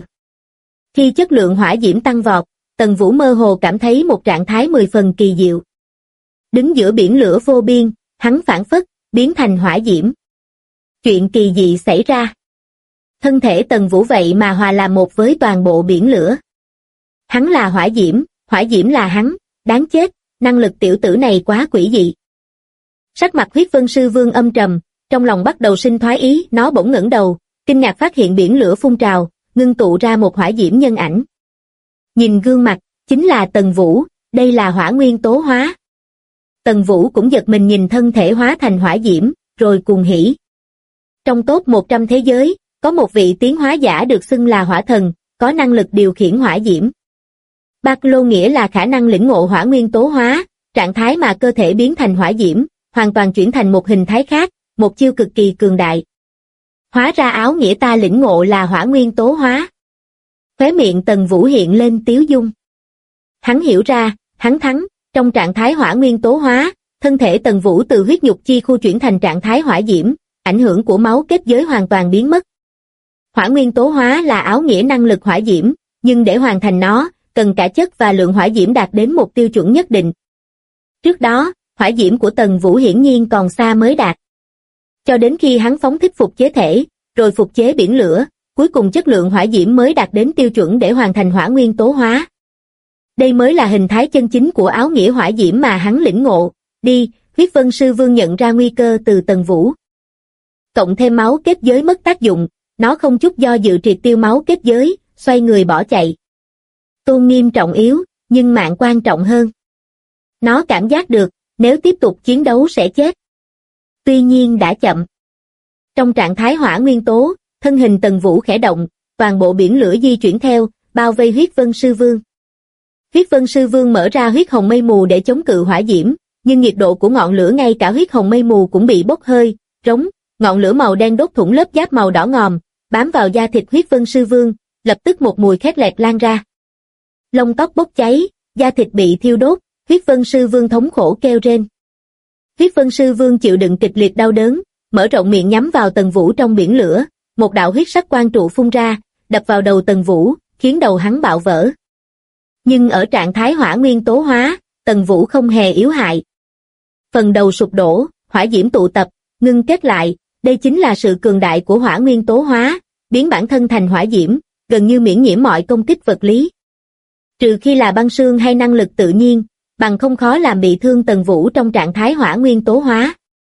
Khi chất lượng hỏa diễm tăng vọt, Tần Vũ mơ hồ cảm thấy một trạng thái 10 phần kỳ diệu. Đứng giữa biển lửa vô biên, hắn phảng phất, biến thành hỏa diễm. Chuyện kỳ dị xảy ra. Thân thể Tần Vũ vậy mà hòa làm một với toàn bộ biển lửa. Hắn là hỏa diễm là hắn, đáng chết, năng lực tiểu tử này quá quỷ dị. Sắc mặt Huyết Vân Sư Vương âm trầm, trong lòng bắt đầu sinh thoái ý, nó bỗng ngẩng đầu, kinh ngạc phát hiện biển lửa phun trào, ngưng tụ ra một hỏa diễm nhân ảnh. Nhìn gương mặt, chính là Tần Vũ, đây là hỏa nguyên tố hóa. Tần Vũ cũng giật mình nhìn thân thể hóa thành hỏa diễm, rồi cuồng hỉ. Trong top 100 thế giới, có một vị tiến hóa giả được xưng là hỏa thần, có năng lực điều khiển hỏa diễm. Bạc lô nghĩa là khả năng lĩnh ngộ hỏa nguyên tố hóa, trạng thái mà cơ thể biến thành hỏa diễm, hoàn toàn chuyển thành một hình thái khác, một chiêu cực kỳ cường đại. Hóa ra áo nghĩa ta lĩnh ngộ là hỏa nguyên tố hóa. Khóe miệng Tần Vũ hiện lên tiếu dung. Hắn hiểu ra, hắn thắng, trong trạng thái hỏa nguyên tố hóa, thân thể Tần Vũ từ huyết nhục chi khu chuyển thành trạng thái hỏa diễm, ảnh hưởng của máu kết giới hoàn toàn biến mất. Hỏa nguyên tố hóa là áo nghĩa năng lực hỏa diễm, nhưng để hoàn thành nó, cần cả chất và lượng hỏa diễm đạt đến một tiêu chuẩn nhất định. Trước đó, hỏa diễm của Tần Vũ hiển nhiên còn xa mới đạt. Cho đến khi hắn phóng thích phục chế thể, rồi phục chế biển lửa, cuối cùng chất lượng hỏa diễm mới đạt đến tiêu chuẩn để hoàn thành hỏa nguyên tố hóa. Đây mới là hình thái chân chính của áo nghĩa hỏa diễm mà hắn lĩnh ngộ. Đi, Huyết Vân Sư Vương nhận ra nguy cơ từ Tần Vũ. Cộng thêm máu kết giới mất tác dụng, nó không chút do dự triệt tiêu máu kết giới, xoay người bỏ chạy. Tôn nghiêm trọng yếu, nhưng mạng quan trọng hơn. Nó cảm giác được, nếu tiếp tục chiến đấu sẽ chết. Tuy nhiên đã chậm. Trong trạng thái hỏa nguyên tố, thân hình Tần Vũ khẽ động, toàn bộ biển lửa di chuyển theo, bao vây Huyết Vân Sư Vương. Huyết Vân Sư Vương mở ra huyết hồng mây mù để chống cự hỏa diễm, nhưng nhiệt độ của ngọn lửa ngay cả huyết hồng mây mù cũng bị bốc hơi, rống, ngọn lửa màu đen đốt thủng lớp giáp màu đỏ ngòm, bám vào da thịt Huyết Vân Sư Vương, lập tức một mùi khét lẹt lan ra. Lông tóc bốc cháy, da thịt bị thiêu đốt, Huyết Vân Sư Vương thống khổ kêu rên. Huyết Vân Sư Vương chịu đựng kịch liệt đau đớn, mở rộng miệng nhắm vào Tần Vũ trong biển lửa, một đạo huyết sắc quang trụ phun ra, đập vào đầu Tần Vũ, khiến đầu hắn bạo vỡ. Nhưng ở trạng thái hỏa nguyên tố hóa, Tần Vũ không hề yếu hại. Phần đầu sụp đổ, hỏa diễm tụ tập, ngưng kết lại, đây chính là sự cường đại của hỏa nguyên tố hóa, biến bản thân thành hỏa diễm, gần như miễn nhiễm mọi công kích vật lý. Trừ khi là băng sương hay năng lực tự nhiên, bằng không khó làm bị thương Tần Vũ trong trạng thái hỏa nguyên tố hóa.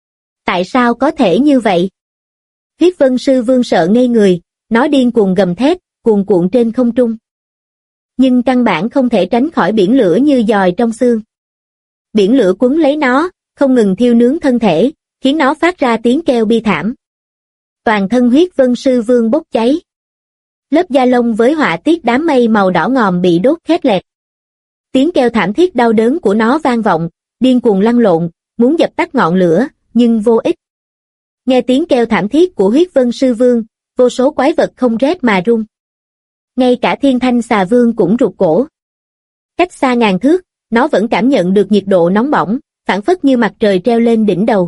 Tại sao có thể như vậy? Huyết Vân Sư Vương sợ ngây người, nó điên cuồng gầm thét, cuồn cuộn trên không trung. Nhưng căn bản không thể tránh khỏi biển lửa như giòi trong xương. Biển lửa quấn lấy nó, không ngừng thiêu nướng thân thể, khiến nó phát ra tiếng kêu bi thảm. Toàn thân Huyết Vân Sư Vương bốc cháy. Lớp da lông với họa tiết đám mây màu đỏ ngòm bị đốt khét lẹt. Tiếng kêu thảm thiết đau đớn của nó vang vọng, điên cuồng lăn lộn, muốn dập tắt ngọn lửa, nhưng vô ích. Nghe tiếng kêu thảm thiết của Huyết Vân Sư Vương, vô số quái vật không rét mà run. Ngay cả Thiên Thanh Xà Vương cũng rụt cổ. Cách xa ngàn thước, nó vẫn cảm nhận được nhiệt độ nóng bỏng, phảng phất như mặt trời treo lên đỉnh đầu.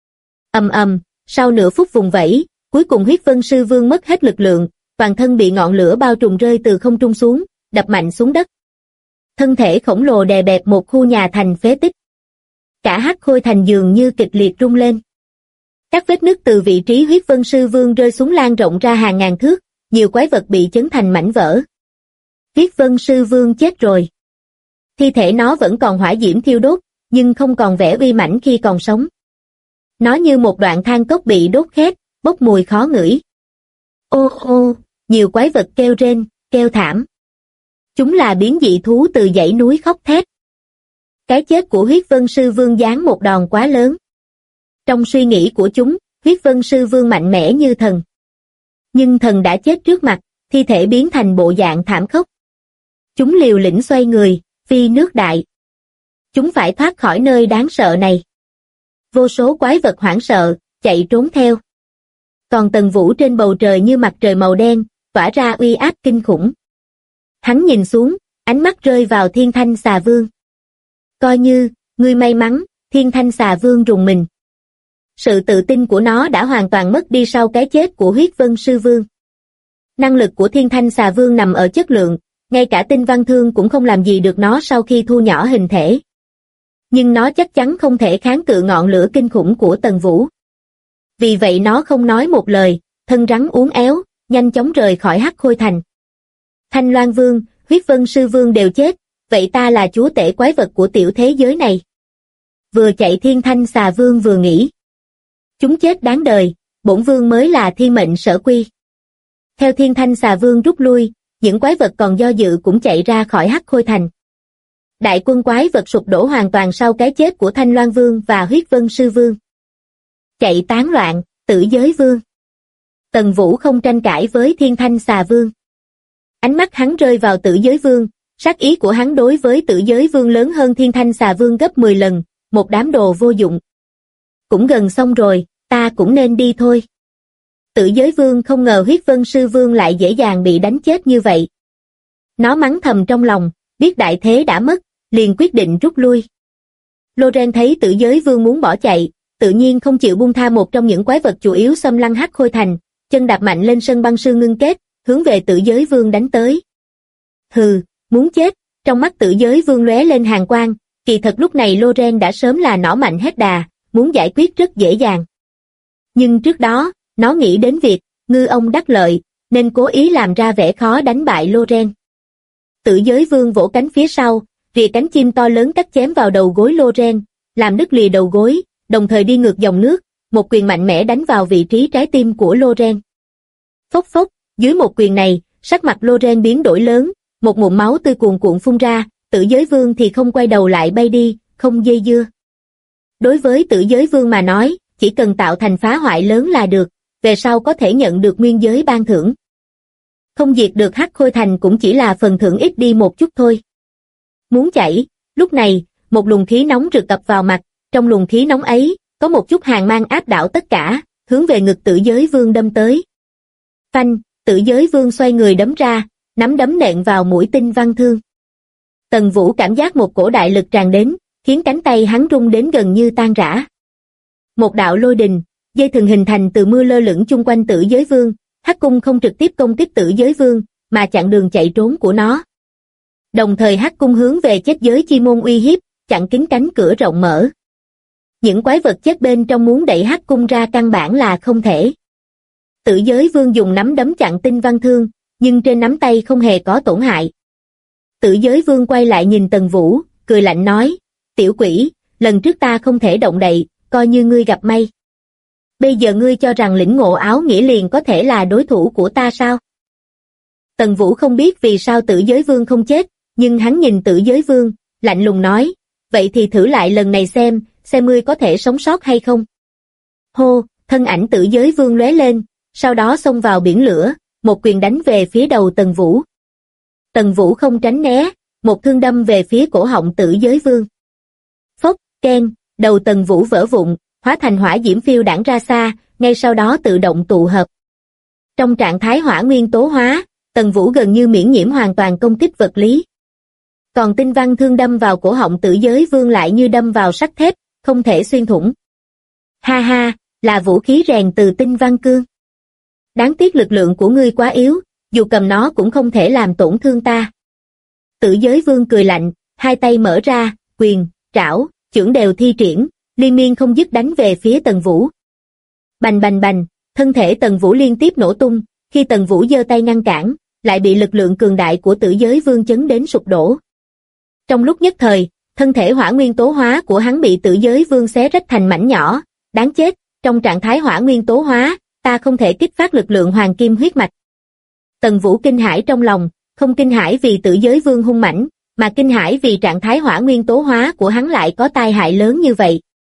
Ầm ầm, sau nửa phút vùng vẫy, cuối cùng Huyết Vân Sư Vương mất hết lực lượng, toàn thân bị ngọn lửa bao trùm rơi từ không trung xuống, đập mạnh xuống đất. Thân thể khổng lồ đè bẹp một khu nhà thành phế tích. Cả Hắc Khôi Thành dường như kịch liệt rung lên. Các vết nứt từ vị trí Huyết Vân Sư Vương rơi xuống lan rộng ra hàng ngàn thước, nhiều quái vật bị chấn thành mảnh vỡ. Huyết Vân Sư Vương chết rồi. Thi thể nó vẫn còn hỏa diễm thiêu đốt, nhưng không còn vẻ uy mãnh khi còn sống. Nó như một đoạn than cốc bị đốt khét, bốc mùi khó ngửi. Ô ô, nhiều quái vật kêu rên, kêu thảm. Chúng là biến dị thú từ dãy núi khóc thét. Cái chết của Huyết Vân Sư Vương giáng một đòn quá lớn. Trong suy nghĩ của chúng, Huyết Vân Sư Vương mạnh mẽ như thần. Nhưng thần đã chết trước mặt, thi thể biến thành bộ dạng thảm khốc. Chúng liều lĩnh xoay người, phi nước đại. Chúng phải thoát khỏi nơi đáng sợ này. Vô số quái vật hoảng sợ, chạy trốn theo. Còn Tần Vũ trên bầu trời như mặt trời màu đen, tỏa ra uy áp kinh khủng. Hắn nhìn xuống, ánh mắt rơi vào Thiên Thanh Xà Vương. Coi như, ngươi may mắn, Thiên Thanh Xà Vương rùng mình. Sự tự tin của nó đã hoàn toàn mất đi sau cái chết của Huyết Vân Sư Vương. Năng lực của Thiên Thanh Xà Vương nằm ở chất lượng, ngay cả tinh văn thương cũng không làm gì được nó sau khi thu nhỏ hình thể. Nhưng nó chắc chắn không thể kháng cự ngọn lửa kinh khủng của Tần Vũ. Vì vậy nó không nói một lời, thân rắn uốn éo, nhanh chóng rời khỏi Hắc Khôi Thành. Thanh Loan Vương, Huyết Vân Sư Vương đều chết, vậy ta là chúa tể quái vật của tiểu thế giới này. Vừa chạy Thiên Thanh Xà Vương vừa nghĩ. Chúng chết đáng đời, bổn vương mới là thiên mệnh sở quy. Theo Thiên Thanh Xà Vương rút lui, những quái vật còn do dự cũng chạy ra khỏi Hắc Khôi Thành. Đại quân quái vật sụp đổ hoàn toàn sau cái chết của Thanh Loan Vương và Huyết Vân Sư Vương. Chạy tán loạn, Tử Giới Vương. Tần Vũ không tranh cãi với Thiên Thanh Xà Vương. Ánh mắt hắn rơi vào Tử Giới Vương, sát ý của hắn đối với Tử Giới Vương lớn hơn Thiên Thanh Xà Vương gấp 10 lần, một đám đồ vô dụng. Cũng gần xong rồi, ta cũng nên đi thôi. Tử Giới Vương không ngờ Huyết Vân Sư Vương lại dễ dàng bị đánh chết như vậy. Nó mắng thầm trong lòng, biết đại thế đã mất, liền quyết định rút lui. Loren thấy Tử Giới Vương muốn bỏ chạy, tự nhiên không chịu buông tha một trong những quái vật chủ yếu xâm lăng Hắc Khôi Thành, chân đạp mạnh lên sân băng sương ngưng kết, hướng về Tử Giới Vương đánh tới. Hừ, muốn chết, trong mắt Tử Giới Vương lóe lên hàn quang, kỳ thật lúc này Loren đã sớm là nỏ mạnh hết đà, muốn giải quyết rất dễ dàng. Nhưng trước đó, nó nghĩ đến việc, ngư ông đắc lợi, nên cố ý làm ra vẻ khó đánh bại Loren. Tử Giới Vương vỗ cánh phía sau, rìa cánh chim to lớn cắt chém vào đầu gối Loren, làm đứt lìa đầu gối, đồng thời đi ngược dòng nước, một quyền mạnh mẽ đánh vào vị trí trái tim của Loren. Phốc phốc, dưới một quyền này, sắc mặt Loren biến đổi lớn, một ngụm máu tươi cuồn cuộn phun ra, Tử Giới Vương thì không quay đầu lại bay đi, không dây dưa. Đối với Tử Giới Vương mà nói, chỉ cần tạo thành phá hoại lớn là được, về sau có thể nhận được nguyên giới ban thưởng. Không diệt được Hắc Khôi Thành cũng chỉ là phần thưởng ít đi một chút thôi. Muốn chảy, lúc này, một luồng khí nóng rực ập vào mặt, trong luồng khí nóng ấy, có một chút hàn mang áp đảo tất cả, hướng về ngực Tử Giới Vương đâm tới. Phanh, Tử Giới Vương xoay người đấm ra, nắm đấm nện vào mũi Tinh Văn Thương. Tần Vũ cảm giác một cổ đại lực tràn đến, khiến cánh tay hắn rung đến gần như tan rã. Một đạo lôi đình, dây thừng hình thành từ mưa lơ lửng chung quanh Tử Giới Vương, Hắc Cung không trực tiếp công kích Tử Giới Vương, mà chặn đường chạy trốn của nó. Đồng thời Hắc Cung hướng về chết giới chi môn uy hiếp, chặn kín cánh cửa rộng mở. Những quái vật chết bên trong muốn đẩy Hắc Cung ra căn bản là không thể. Tử Giới Vương dùng nắm đấm chặn Tinh Văn Thương, nhưng trên nắm tay không hề có tổn hại. Tử Giới Vương quay lại nhìn Tần Vũ, cười lạnh nói, tiểu quỷ, lần trước ta không thể động đậy, coi như ngươi gặp may. Bây giờ ngươi cho rằng lĩnh ngộ áo nghĩa liền có thể là đối thủ của ta sao? Tần Vũ không biết vì sao Tử Giới Vương không chết, nhưng hắn nhìn Tử Giới Vương, lạnh lùng nói, vậy thì thử lại lần này xem ngươi có thể sống sót hay không. Hô, thân ảnh Tử Giới Vương lóe lên, sau đó xông vào biển lửa, một quyền đánh về phía đầu Tần Vũ. Tần Vũ không tránh né, một thương đâm về phía cổ họng Tử Giới Vương. Phốc, keng, đầu Tần Vũ vỡ vụn, hóa thành hỏa diễm phiêu đãng ra xa, ngay sau đó tự động tụ hợp. Trong trạng thái hỏa nguyên tố hóa, Tần Vũ gần như miễn nhiễm hoàn toàn công kích vật lý. Còn Tinh Văn Thương đâm vào cổ họng Tử Giới Vương lại như đâm vào sắt thép, không thể xuyên thủng. Ha ha, là vũ khí rèn từ Tinh Văn Cương. Đáng tiếc lực lượng của ngươi quá yếu, dù cầm nó cũng không thể làm tổn thương ta. Tử Giới Vương cười lạnh, hai tay mở ra, quyền, trảo, chưởng đều thi triển, liên miên không dứt đánh về phía Tần Vũ. Bành bành bành, thân thể Tần Vũ liên tiếp nổ tung, khi Tần Vũ giơ tay ngăn cản, lại bị lực lượng cường đại của Tử Giới Vương chấn đến sụp đổ. Trong lúc nhất thời, thân thể hỏa nguyên tố hóa của hắn bị Tử Giới Vương xé rách thành mảnh nhỏ, đáng chết, trong trạng thái hỏa nguyên tố hóa, ta không thể kích phát lực lượng hoàng kim huyết mạch. Tần Vũ kinh hãi trong lòng, không kinh hãi vì Tử Giới Vương hung mãnh, mà kinh hãi vì trạng thái hỏa nguyên tố hóa của hắn lại có tai hại lớn như vậy.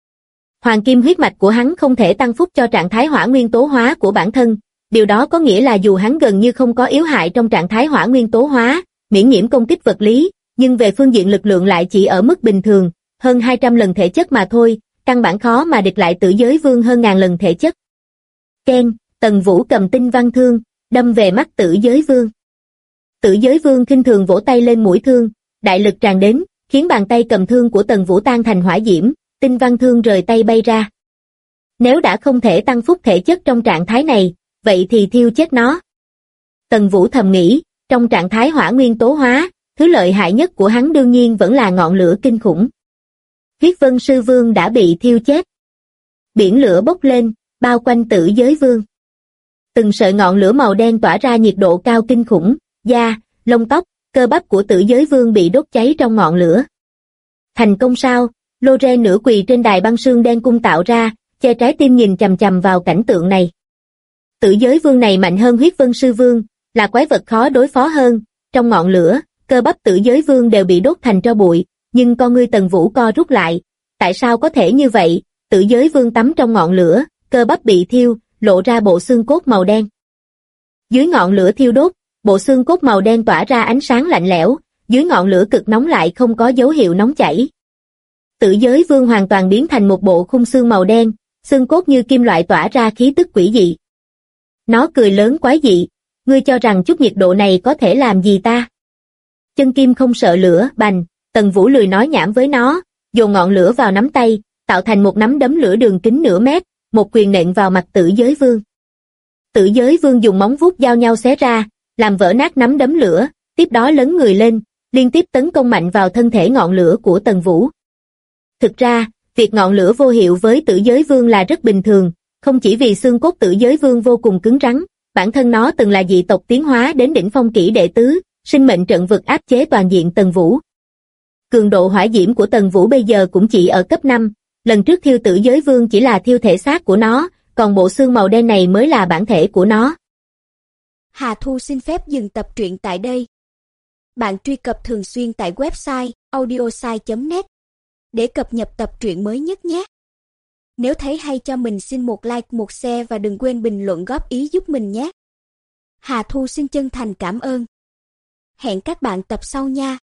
Hoàng kim huyết mạch của hắn không thể tăng phúc cho trạng thái hỏa nguyên tố hóa của bản thân, điều đó có nghĩa là dù hắn gần như không có yếu hại trong trạng thái hỏa nguyên tố hóa, miễn nhiễm công kích vật lý, nhưng về phương diện lực lượng lại chỉ ở mức bình thường, hơn 200 lần thể chất mà thôi, căn bản khó mà địch lại Tử Giới Vương hơn ngàn lần thể chất. Keng, Tần Vũ cầm Tinh Văn Thương, đâm về mắt Tử Giới Vương. Tử Giới Vương khinh thường vỗ tay lên mũi thương, đại lực tràn đến, khiến bàn tay cầm thương của Tần Vũ tan thành hỏa diễm, Tinh Văn Thương rời tay bay ra. Nếu đã không thể tăng phúc thể chất trong trạng thái này, vậy thì thiêu chết nó. Tần Vũ thầm nghĩ, trong trạng thái hỏa nguyên tố hóa, thứ lợi hại nhất của hắn đương nhiên vẫn là ngọn lửa kinh khủng. Huyết Vân Sư Vương đã bị thiêu chết. Biển lửa bốc lên, bao quanh Tử Giới Vương. Từng sợi ngọn lửa màu đen tỏa ra nhiệt độ cao kinh khủng, da, lông tóc, cơ bắp của Tử Giới Vương bị đốt cháy trong ngọn lửa. Thành công sao? Loren nửa quỳ trên đài băng sương đen cung tạo ra, che trái tim nhìn chằm chằm vào cảnh tượng này. Tử Giới Vương này mạnh hơn Huyết Vân Sư Vương, là quái vật khó đối phó hơn, trong ngọn lửa, cơ bắp Tử Giới Vương đều bị đốt thành tro bụi, nhưng con ngươi Tần Vũ co rút lại. Tại sao có thể như vậy? Tử Giới Vương tắm trong ngọn lửa, cơ bắp bị thiêu, lộ ra bộ xương cốt màu đen. Dưới ngọn lửa thiêu đốt, bộ xương cốt màu đen tỏa ra ánh sáng lạnh lẽo, dưới ngọn lửa cực nóng lại không có dấu hiệu nóng chảy. Tử Giới Vương hoàn toàn biến thành một bộ khung xương màu đen, xương cốt như kim loại tỏa ra khí tức quỷ dị. Nó cười lớn quái dị, ngươi cho rằng chút nhiệt độ này có thể làm gì ta? Chân kim không sợ lửa, bành, Tần Vũ lười nói nhảm với nó, dồn ngọn lửa vào nắm tay, tạo thành một nắm đấm lửa đường kính nửa mét, một quyền nện vào mặt Tử Giới Vương. Tử Giới Vương dùng móng vuốt giao nhau xé ra, làm vỡ nát nắm đấm lửa, tiếp đó lấn người lên, liên tiếp tấn công mạnh vào thân thể ngọn lửa của Tần Vũ. Thực ra, việc ngọn lửa vô hiệu với Tử Giới Vương là rất bình thường, không chỉ vì xương cốt Tử Giới Vương vô cùng cứng rắn, bản thân nó từng là dị tộc tiến hóa đến đỉnh phong kỷ đệ tứ, sinh mệnh trận vực áp chế toàn diện Tần Vũ. Cường độ hỏa diễm của Tần Vũ bây giờ cũng chỉ ở cấp 5, lần trước thiêu tử giới vương chỉ là thiêu thể xác của nó, còn bộ xương màu đen này mới là bản thể của nó. Hà Thu xin phép dừng tập truyện tại đây. Bạn truy cập thường xuyên tại website audiosai.net để cập nhật tập truyện mới nhất nhé. Nếu thấy hay cho mình xin một like, một share và đừng quên bình luận góp ý giúp mình nhé. Hà Thu xin chân thành cảm ơn. Hẹn các bạn tập sau nha.